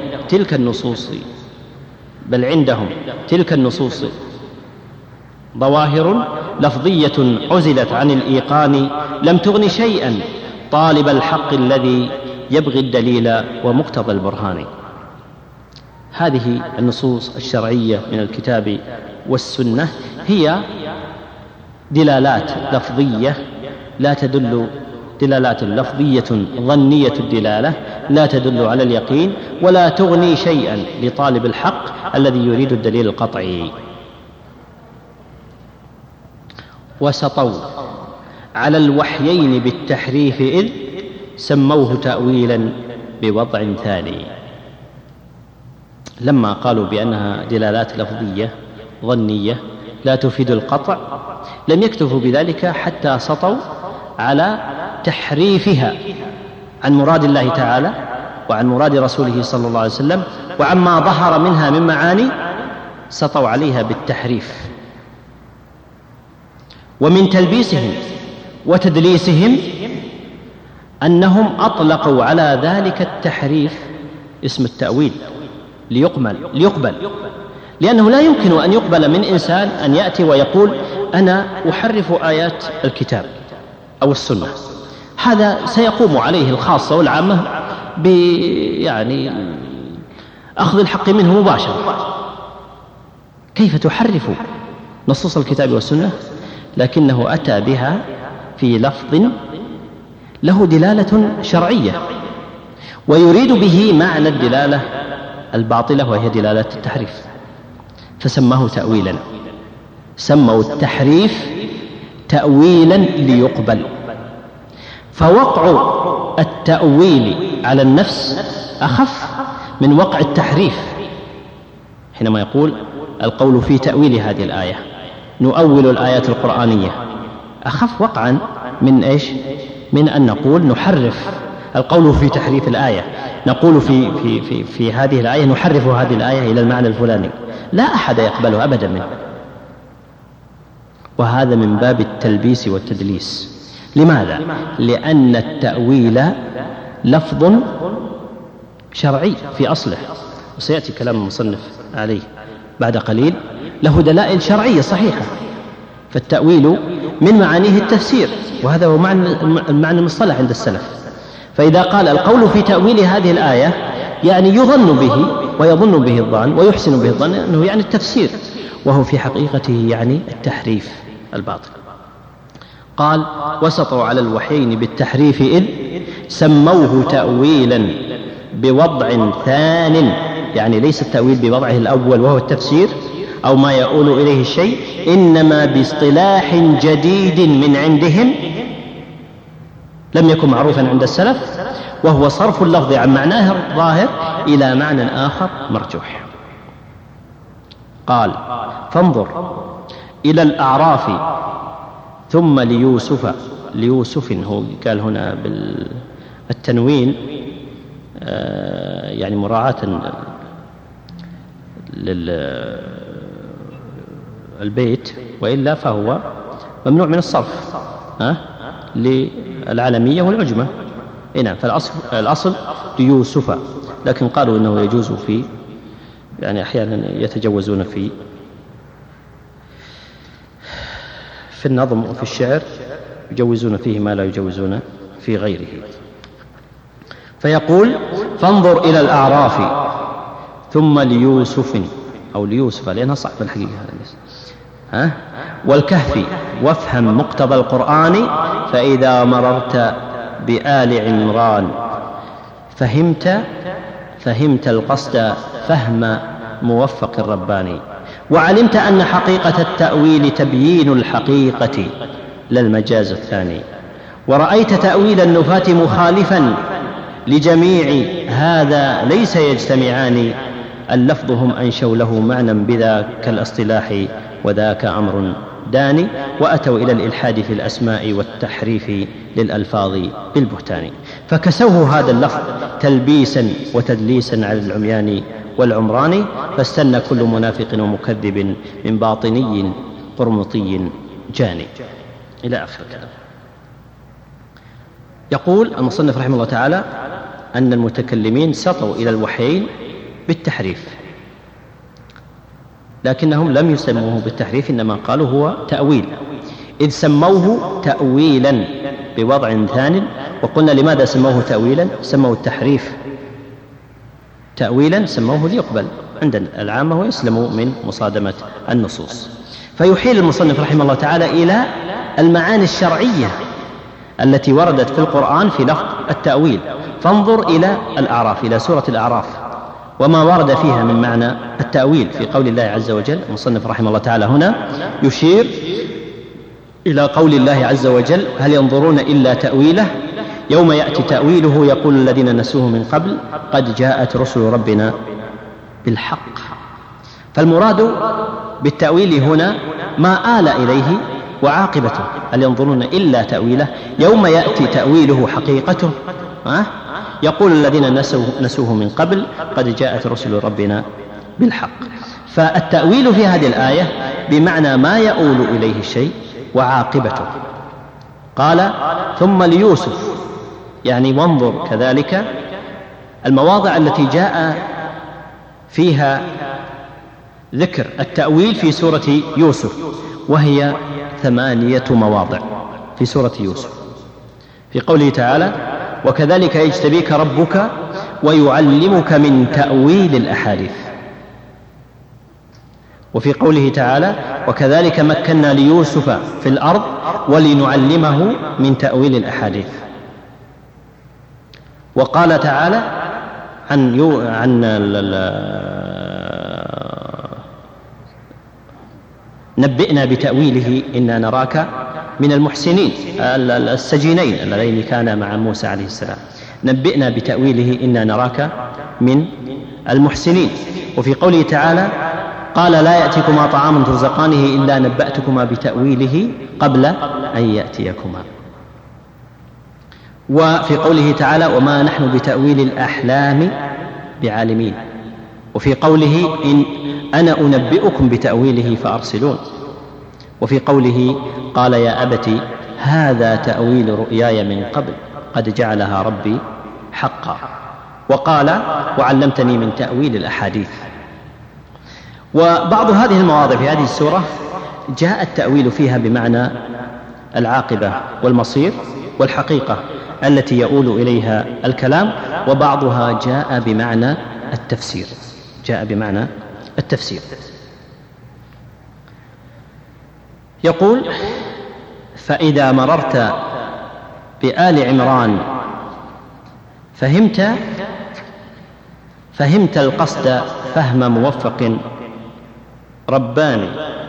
تلك النصوص ظواهر لفظية عزلت عن الإيقان، لم تغن شيئا طالب الحق الذي يبغي الدليل ومقتضى البرهان. هذه النصوص الشرعية من الكتاب والسنة هي دلالات لفظية لا تدل، دلالات لفظية ظنية الدلالة لا تدل على اليقين ولا تغني شيئا لطالب الحق الذي يريد الدليل القطعي. وسطوا على الوحيين بالتحريف إذ سموه تأويلا بوضع ثاني. لما قالوا بأنها دلالات لفظية ظنية لا تفيد القطع لم يكتفوا بذلك حتى سطوا على تحريفها عن مراد الله تعالى وعن مراد رسوله صلى الله عليه وسلم وعما ظهر منها من معاني، سطوا عليها بالتحريف. ومن تلبيسهم وتدليسهم أنهم أطلقوا على ذلك التحريف اسم التأويل ليقبل، لأنه لا يمكن أن يقبل من إنسان أن يأتي ويقول أنا أحرف آيات الكتاب أو السنة. هذا سيقوم عليه الخاصة والعامة يعني أخذ الحق منه مباشرة. كيف تحرف نصوص الكتاب والسنة؟ لكنه أتى بها في لفظ له دلالة شرعية ويريد به معنى الدلالة الباطلة وهي دلالة التحريف، فسماه تأويلا. سموا التحريف تأويلا ليقبل. فوقع التأويل على النفس أخف من وقع التحريف، حينما يقول القول في تأويل هذه الآية، نؤول الآيات القرآنية، أخف وقعا من إيش؟ من أن نقول نحرف. القول في تحريف الآية، نقول في هذه الآية نحرف هذه الآية إلى المعنى الفلاني، لا أحد يقبله أبدا منه. وهذا من باب التلبيس والتدليس. لماذا؟ لأن التأويل لفظ شرعي في أصله، وسيأتي كلام المصنف عليه بعد قليل، له دلائل شرعية صحيحة. فالتأويل من معانيه التفسير، وهذا هو المعنى المصطلح عند السلف. فإذا قال القول في تأويل هذه الآية يعني يظن به ويظن به الظن ويحسن به الظن أنه يعني التفسير، وهو في حقيقته يعني التحريف الباطل. قال وسطوا على الوحيين بالتحريف إذ سموه تأويلا بوضع ثان، يعني ليس التأويل بوضعه الأول وهو التفسير أو ما يؤول إليه الشيء، إنما باصطلاح جديد من عندهم لم يكن معروفا عند السلف، وهو صرف اللفظ عن معناه الظاهر إلى معنى آخر مرجوح. قال فانظر إلى الأعراف ثم ليوسف هو قال هنا بالتنوين يعني مراعاة للبيت، وإلا فهو ممنوع من الصرف للعالمية والعجمة. نعم، فالأصل ليوسف، لكن قالوا إنه يجوز في يعني أحيانا يتجوزون في النظم وفي الشعر، يجوزون فيه ما لا يجوزون في غيره. فيقول فانظر إلى الأعراف ثم ليوسف أو ليوسف لأنها صعب الحقيقة والكهف وافهم مقتضى القرآن، فإذا مررت بآل عمران فهمت القصد فهم موفق الرباني، وعلمت أن حقيقة التأويل تبيين الحقيقة لا المجاز الثاني، ورأيت تأويل النفاة مخالفا لجميع هذا ليس يجتمعان، اللفظ هم أنشوا له معنى بذاك الاصطلاح وذاك أمر داني، وأتوا إلى الإلحاد في الأسماء والتحريف للألفاظ بالبهتان، فكسوه هذا اللفظ تلبيسا وتدليسا على العميان والعمران، فاستنى كل منافق ومكذب من باطني قرمطي جاني، إلى آخر الكلام. يقول المصنف رحمه الله تعالى أن المتكلمين سطوا إلى الوحيين بالتحريف، لكنهم لم يسموه بالتحريف، إنما قالوا هو تأويل، إذ سموه تأويلا بوضع ثان. وقلنا لماذا سموه تأويلا؟ سموه التحريف تأويلا، سموه ليقبل عند العامة ويسلموا من مصادمة النصوص. فيحيل المصنف رحمه الله تعالى إلى المعاني الشرعية التي وردت في القرآن في لفظ التأويل، فانظر إلى الأعراف، إلى سورة الأعراف وما ورد فيها من معنى التأويل في قول الله عز وجل. المصنف رحمه الله تعالى هنا يشير إلى قول الله عز وجل: هل ينظرون إلا تأويله يوم يأتي تأويله يقول الذين نسوه من قبل قد جاءت رسل ربنا بالحق. فالمراد بالتأويل هنا ما آل إليه وعاقبته. هل ينظرون إلا تأويله يوم يأتي تأويله حقيقته يقول الذين نسوه من قبل قد جاءت رسل ربنا بالحق. فالتأويل في هذه الآية بمعنى ما يؤول إليه الشيء وعاقبته. قال: ثم ليوسف، يعني وانظر كذلك المواضع التي جاء فيها ذكر التأويل في سورة يوسف، وهي 8 مواضع في سورة يوسف. في قوله تعالى: وكذلك يجتبيك ربك ويعلمك من تأويل الأحاديث. وفي قوله تعالى: وكذلك مكنا ليوسف في الأرض ولنعلمه من تأويل الأحاديث. وقال تعالى عن نبئنا بتأويله إنا نراك من المحسنين، السجينين اللذين كانا مع موسى عليه السلام. نبئنا بتأويله إنا نراك من المحسنين. وفي قوله تعالى: قال لا يأتيكما طعام ترزقانه إلا نبأتكما بتأويله قبل أن يأتيكما. وفي قوله تعالى: وما نحن بتأويل الأحلام بعالمين. وفي قوله: إن أنا أنبئكم بتأويله فأرسلون. وفي قوله: قال يا أبت هذا تأويل رؤياي من قبل قد جعلها ربي حقا. وقال: وعلمتني من تأويل الأحاديث. وبعض هذه المواضع في هذه السورة جاء التأويل فيها بمعنى العاقبة والمصير والحقيقة التي يؤول إليها الكلام، وبعضها جاء بمعنى التفسير. يقول: فإذا مررت بآل عمران فهمت القصد فهم موفق رباني.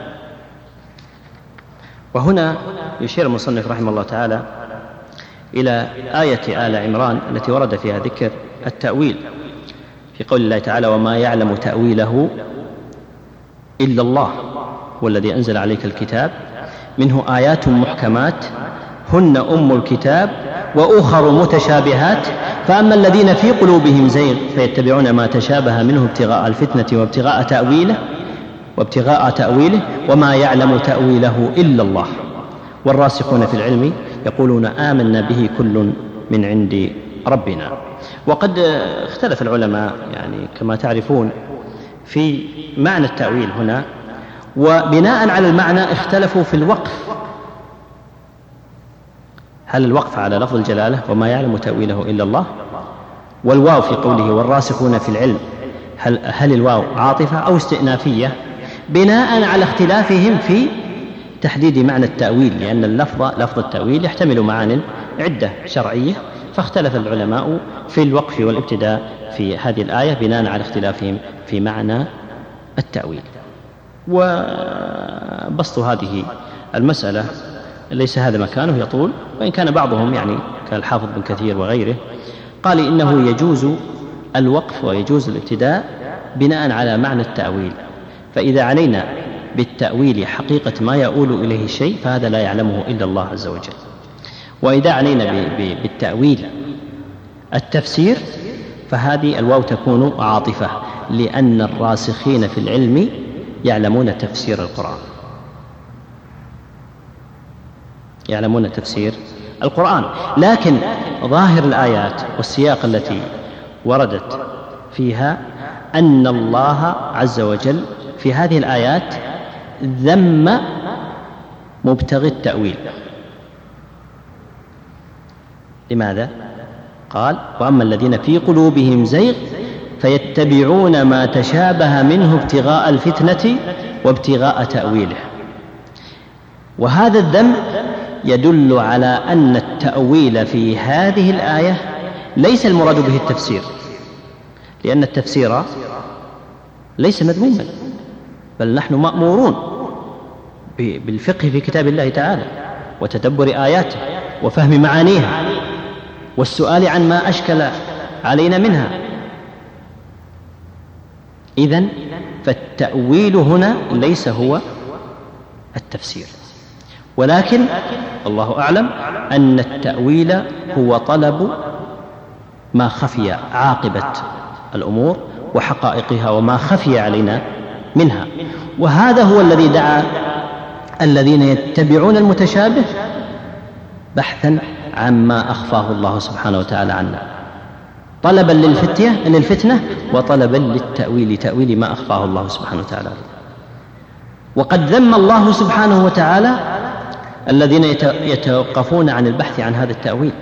وهنا يشير المصنف رحمه الله تعالى إلى آية آل عمران التي ورد فيها ذكر التأويل في قول الله تعالى: وما يعلم تأويله إلا الله والذي أنزل عليك الكتاب منه آيات محكمات هن أم الكتاب وأخر متشابهات فأما الذين في قلوبهم زيغ فيتبعون ما تشابه منه ابتغاء الفتنة وابتغاء تأويله وما يعلم تأويله إلا الله والراسخون في العلم يقولون آمنا به كل من عند ربنا. وقد اختلف العلماء يعني كما تعرفون في معنى التأويل هنا، وبناء على المعنى اختلفوا في الوقف. هل الوقف على لفظ الجلالة وما يعلم تأويله إلا الله، والواو في قوله والراسخون في العلم هل الواو عاطفة أو استئنافية، بناء على اختلافهم في تحديد معنى التأويل، لأن لفظ التأويل يحتمل معان عدة شرعية، فاختلف العلماء في الوقف والابتداء في هذه الآية بناء على اختلافهم في معنى التأويل. وبسط هذه المسألة ليس هذا مكانه يطول، وإن كان بعضهم يعني كالحافظ بن كثير وغيره قال إنه يجوز الوقف ويجوز الابتداء بناء على معنى التأويل، فإذا علينا بالتأويل حقيقة ما يؤول إليه الشيء فهذا لا يعلمه إلا الله عز وجل، وإذا علينا بالتأويل التفسير فهذه الواو تكون عاطفة، لأن الراسخين في العلم يعلمون تفسير القرآن. لكن ظاهر الآيات والسياق التي وردت فيها أن الله عز وجل في هذه الآيات ذم مبتغي التأويل. لماذا؟ قال: وأما الذين في قلوبهم زيغ فيتبعون ما تشابه منه ابتغاء الفتنة وابتغاء تأويله. وهذا الذم يدل على أن التأويل في هذه الآية ليس المراد به التفسير، لأن التفسير ليس مذموما، بل نحن مأمورون بالفقه في كتاب الله تعالى وتدبر آياته وفهم معانيها والسؤال عن ما أشكل علينا منها. إذن فالتأويل هنا ليس هو التفسير، ولكن الله أعلم أن التأويل هو طلب ما خفي عاقبة الأمور وحقائقها وما خفي علينا منها، وهذا هو الذي دعا الذين يتبعون المتشابه بحثا عما أخفاه الله سبحانه وتعالى عنا، طلبا للفتنة وطلبا للتأويل، تأويل ما أخفاه الله سبحانه وتعالى. وقد ذم الله سبحانه وتعالى الذين يتوقفون عن البحث عن هذا التأويل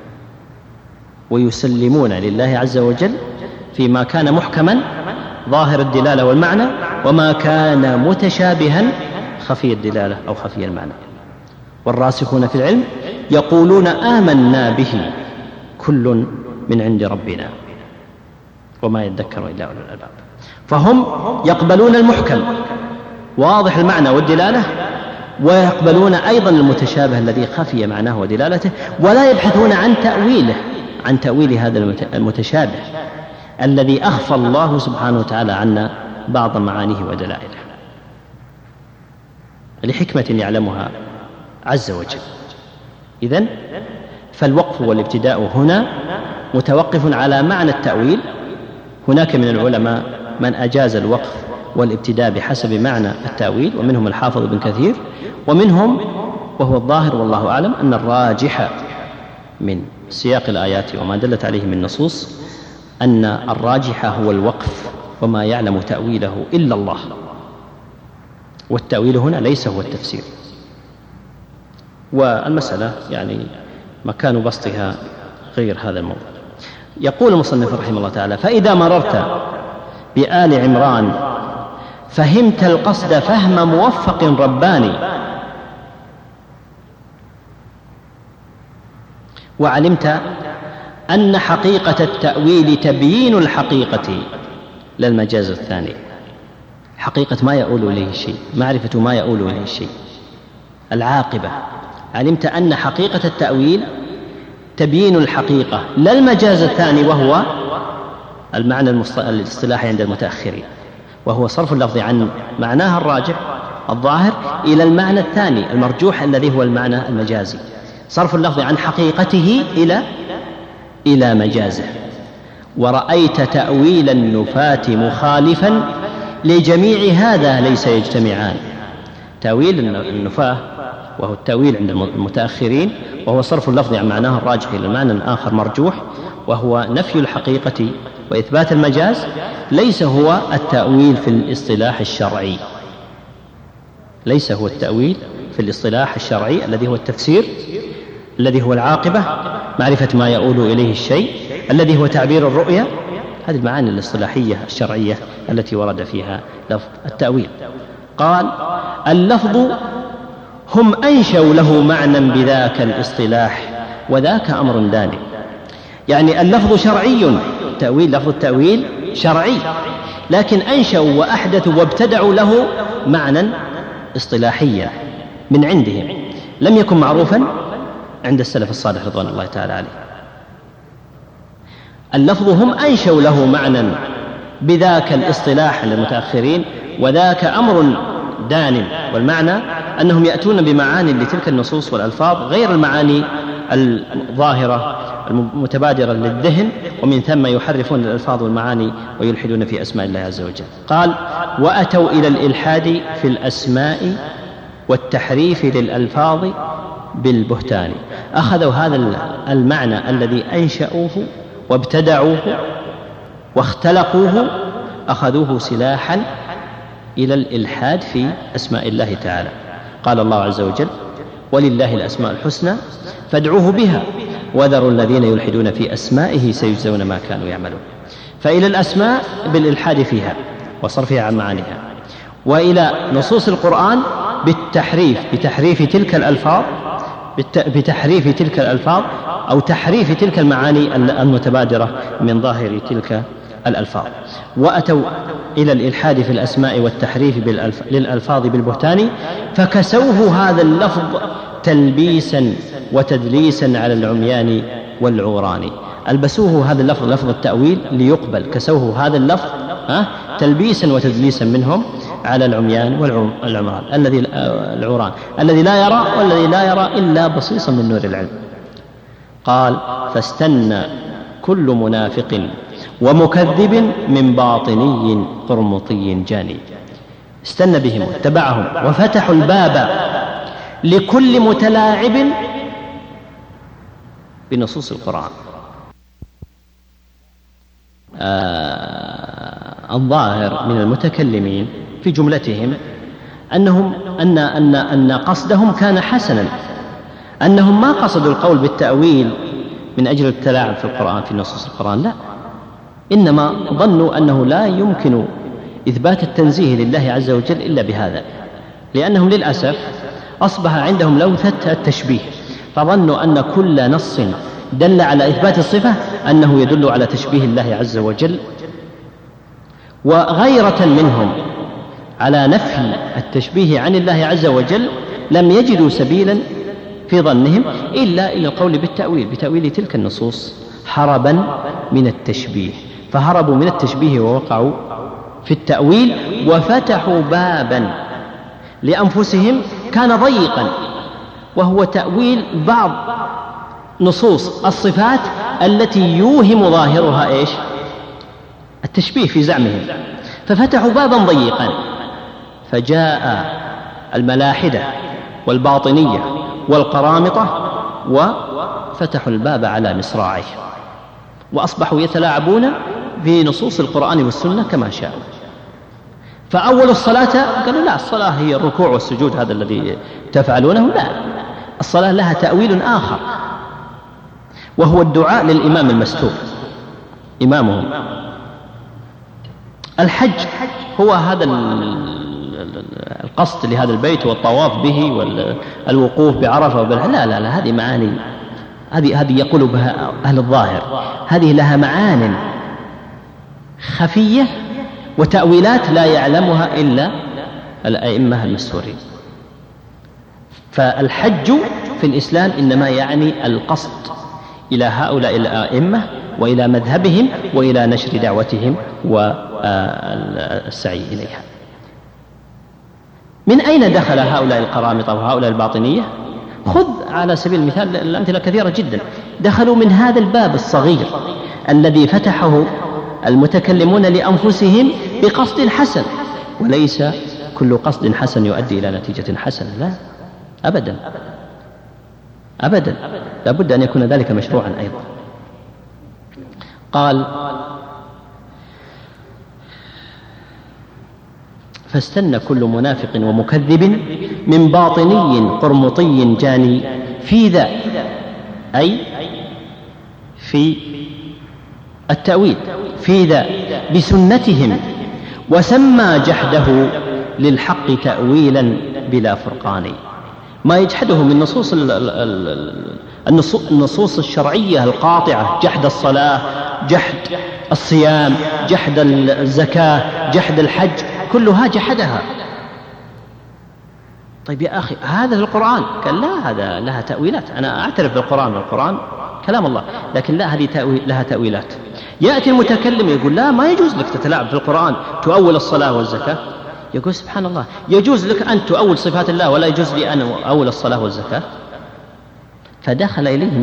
ويسلمون لله عز وجل فيما كان محكما ظاهر الدلالة والمعنى، وما كان متشابها خفي الدلالة أو خفي المعنى. والراسخون في العلم يقولون آمنا به كل من عند ربنا وما يذكر إلا أولو الألباب. فهم يقبلون المحكم واضح المعنى والدلالة، ويقبلون أيضا المتشابه الذي خفي معناه ودلالته، ولا يبحثون عن تأويله، عن تأويل هذا المتشابه الذي أخفى الله سبحانه وتعالى عنا بعض معانيه ودلائله لحكمة يعلمها عز وجل. إذن فالوقف والابتداء هنا متوقف على معنى التأويل. هناك من العلماء من أجاز الوقف والابتداء بحسب معنى التأويل، ومنهم الحافظ ابن كثير، ومنهم وهو الظاهر والله أعلم أن الراجح من سياق الآيات وما دلت عليه من نصوص أن الراجح هو الوقف، وما يعلم تأويله إلا الله، والتأويل هنا ليس هو التفسير. والمسألة يعني مكان بسطها غير هذا الموضوع. يقول المصنف رحمه الله تعالى: فإذا مررت بآل عمران فهمت القصد فهم موفق رباني، وعلمت أن حقيقة التأويل تبيين الحقيقة لا المجاز الثاني. حقيقة ما يؤول إليه الشيء، معرفة ما يؤول إليه الشيء، العاقبة. علمت أن حقيقة التأويل تبيين الحقيقة لا المجاز الثاني، وهو المعنى الاصطلاحي عند المتأخرين، وهو صرف اللفظ عن معناها الراجح الظاهر إلى المعنى الثاني المرجوح الذي هو المعنى المجازي، صرف اللفظ عن حقيقته إلى مجازه. ورأيت تأويل النفاة مخالفا لجميع هذا ليس يجتمعان. تأويل النفاة وهو التأويل عند المتأخرين، وهو صرف اللفظ عن معناه الراجح إلى المعنى الآخر مرجوح، وهو نفي الحقيقة وإثبات المجاز، ليس هو التأويل في الاصطلاح الشرعي، ليس هو التأويل في الاصطلاح الشرعي الذي هو التفسير، الذي هو العاقبة، معرفة ما يؤول إليه الشيء، الذي هو تعبير الرؤية. هذه المعاني الاصطلاحية الشرعية التي ورد فيها لفظ التأويل. قال: اللفظ هم أنشوا له معنى بذاك الاصطلاح وذاك أمر داني. يعني اللفظ شرعي، التأويل لفظ التأويل شرعي، لكن أنشوا وأحدثوا وابتدعوا له معنى اصطلاحيا من عندهم لم يكن معروفا عند السلف الصالح رضوان الله تعالى عليه. اللفظ هم أنشوا له معنى بذاك الاصطلاح للمتأخرين وذاك أمر دان، والمعنى أنهم يأتون بمعاني لتلك النصوص والألفاظ غير المعاني الظاهرة المتبادرة للذهن، ومن ثم يحرفون الألفاظ والمعاني ويلحدون في أسماء الله عز وجل. قال: وأتوا إلى الإلحاد في الأسماء والتحريف للألفاظ بالبهتان. أخذوا هذا المعنى الذي أنشأوه وابتدعوه واختلقوه، أخذوه سلاحا إلى الإلحاد في أسماء الله تعالى. قال الله عز وجل: ولله الأسماء الحسنى فادعوه بها وذروا الذين يلحدون في أسمائه سيجزون ما كانوا يعملون. فإلى الأسماء بالإلحاد فيها وصرفها عن معانيها، وإلى نصوص القرآن بالتحريف، بتحريف تلك الألفاظ أو تحريف تلك المعاني المتبادرة من ظاهر تلك الألفاظ. وأتوا إلى الإلحاد في الأسماء والتحريف للألفاظ بالبهتان، فكسوه هذا اللفظ تلبيسا وتدليسا على العميان والعوران. ألبسوه هذا اللفظ، لفظ التأويل، ليقبل. كسوه هذا اللفظ تلبيسا وتدليسا منهم على العميان والعمران، العوران، الذي لا يرى، والذي لا يرى إلا بصيصا من نور العلم. قال: فاستنى كل منافق ومكذب من باطني قرمطي جاني. استنى بهم واتبعهم وفتحوا الباب لكل متلاعب بنصوص القرآن. الظاهر من المتكلمين في جملتهم أن قصدهم كان حسنا، أنهم ما قصدوا القول بالتأويل من أجل التلاعب في القرآن، في نصوص القرآن، لا، إنما ظنوا أنه لا يمكن إثبات التنزيه لله عز وجل إلا بهذا، لأنهم للأسف أصبح عندهم لوثة التشبيه، فظنوا أن كل نص دل على إثبات الصفة أنه يدل على تشبيه الله عز وجل، وغيرة منهم على نفي التشبيه عن الله عز وجل لم يجدوا سبيلا في ظنهم إلا إلى القول بالتأويل، بتأويل تلك النصوص، هربا من التشبيه، فهربوا من التشبيه ووقعوا في التأويل، وفتحوا بابا لأنفسهم كان ضيقا، وهو تأويل بعض نصوص الصفات التي يوهم ظاهرها إيش؟ التشبيه في زعمهم، ففتحوا بابا ضيقا، فجاء الملاحدة والباطنية والقرامطة وفتحوا الباب على مصراعيه، وأصبحوا يتلاعبون في نصوص القرآن والسنة كما شاءوا. فأول الصلاة قالوا لا، الصلاة هي الركوع والسجود، هذا الذي تفعلونه، لا، الصلاة لها تأويل آخر، وهو الدعاء للإمام المستور إمامهم. الحج هو هذا القصد لهذا البيت والطواف به والوقوف بعرفة لا لا لا، هذه معاني، هذه يقول بها أهل الظاهر، هذه لها معان خفية وتأويلات لا يعلمها إلا الأئمة المستورين. فالحج في الإسلام إنما يعني القصد إلى هؤلاء الأئمة وإلى مذهبهم وإلى نشر دعوتهم والسعي إليها. من أين دخل هؤلاء القرامطة وهؤلاء الباطنية؟ خذ على سبيل المثال الأمثلة كثيرة جدا. دخلوا من هذا الباب الصغير الذي فتحه المتكلمون لأنفسهم بقصد حسن، وليس كل قصد حسن يؤدي إلى نتيجة حسنة، لا أبدا أبدا، لابد أن يكون ذلك مشروعا أيضا. قال: فاستنى كل منافق ومكذب من باطني قرمطي جاني في ذا، أي في التأويل، في ذا بسنتهم، وسمى جحده للحق تأويلا بلا فرقان. ما يجحده من النصوص الشرعية القاطعة، جحد الصلاة، جحد الصيام، جحد الزكاة، جحد الحج، كلها جحدها. طيب يا أخي، هذا في القرآن؟ قال لا، هذا لها تأويلات، أنا أعترف بالقرآن والقرآن كلام الله، لكن لا، هذه لها تأويلات. يأتي المتكلم يقول لا، ما يجوز لك تتلاعب في القرآن، تؤول الصلاة والزكاة. يقول سبحان الله، يجوز لك أن تؤول صفات الله ولا يجوز لي أن أؤول الصلاة والزكاة؟ فدخل إليه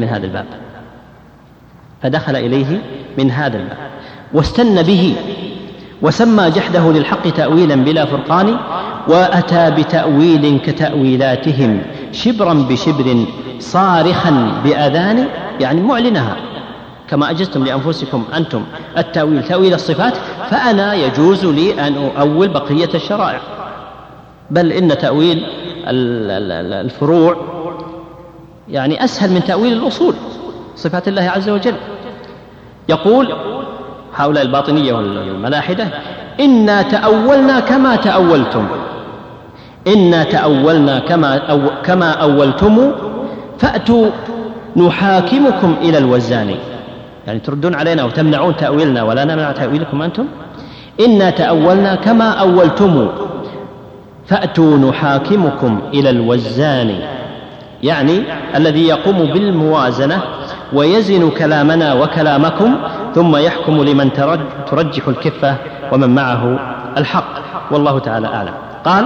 من هذا الباب واستنى به، وسمى جحده للحق تأويلا بلا فرقان، وأتى بتأويل كتأويلاتهم شبرا بشبر صارخا بأذان، يعني معلنها، كما أجزتم لأنفسكم أنتم التأويل تأويل الصفات، فأنا يجوز لي أن أؤول بقية الشرائع، بل إن تأويل الفروع يعني أسهل من تأويل الأصول، صفات الله عز وجل. يقول هؤلاء الباطنية والملاحدة: إنا تأولنا كما تأولتم، إنا تأولنا كما أولتم، فأتوا نحاكمكم إلى الوزان، يعني تردون علينا وتمنعون تأويلنا ولا نمنع تأويلكم أنتم. إنا تأولنا كما أولتم فأتوا نحاكمكم إلى الوزان، يعني الذي يقوم بالموازنة ويزن كلامنا وكلامكم ثم يحكم لمن ترجح الكفة ومن معه الحق، والله تعالى أعلم. قال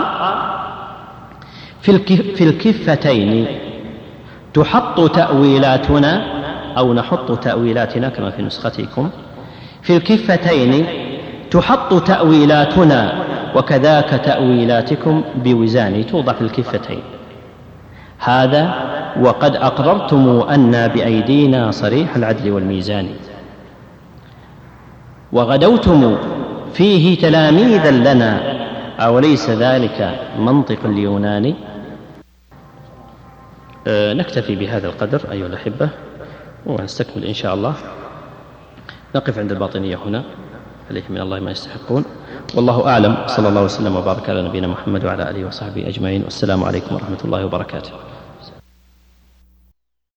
في الكفتين تحط تأويلاتنا أو نحط تأويلاتنا كما في نسختكم، في الكفتين تحط تأويلاتنا وكذاك تأويلاتكم بوزان، توضع في الكفتين. هذا وقد أقررتم أن بأيدينا صريح العدل والميزان، وغدوتم فيه تلاميذا لنا، أوليس ذلك منطق اليوناني؟ نكتفي بهذا القدر أيها الأحبة ونستكمل إن شاء الله. نقف عند الباطنية هنا، عليهم من الله ما يستحقون، والله أعلم. صلى الله وسلم وبارك على نبينا محمد وعلى آله وصحبه أجمعين، والسلام عليكم ورحمة الله وبركاته.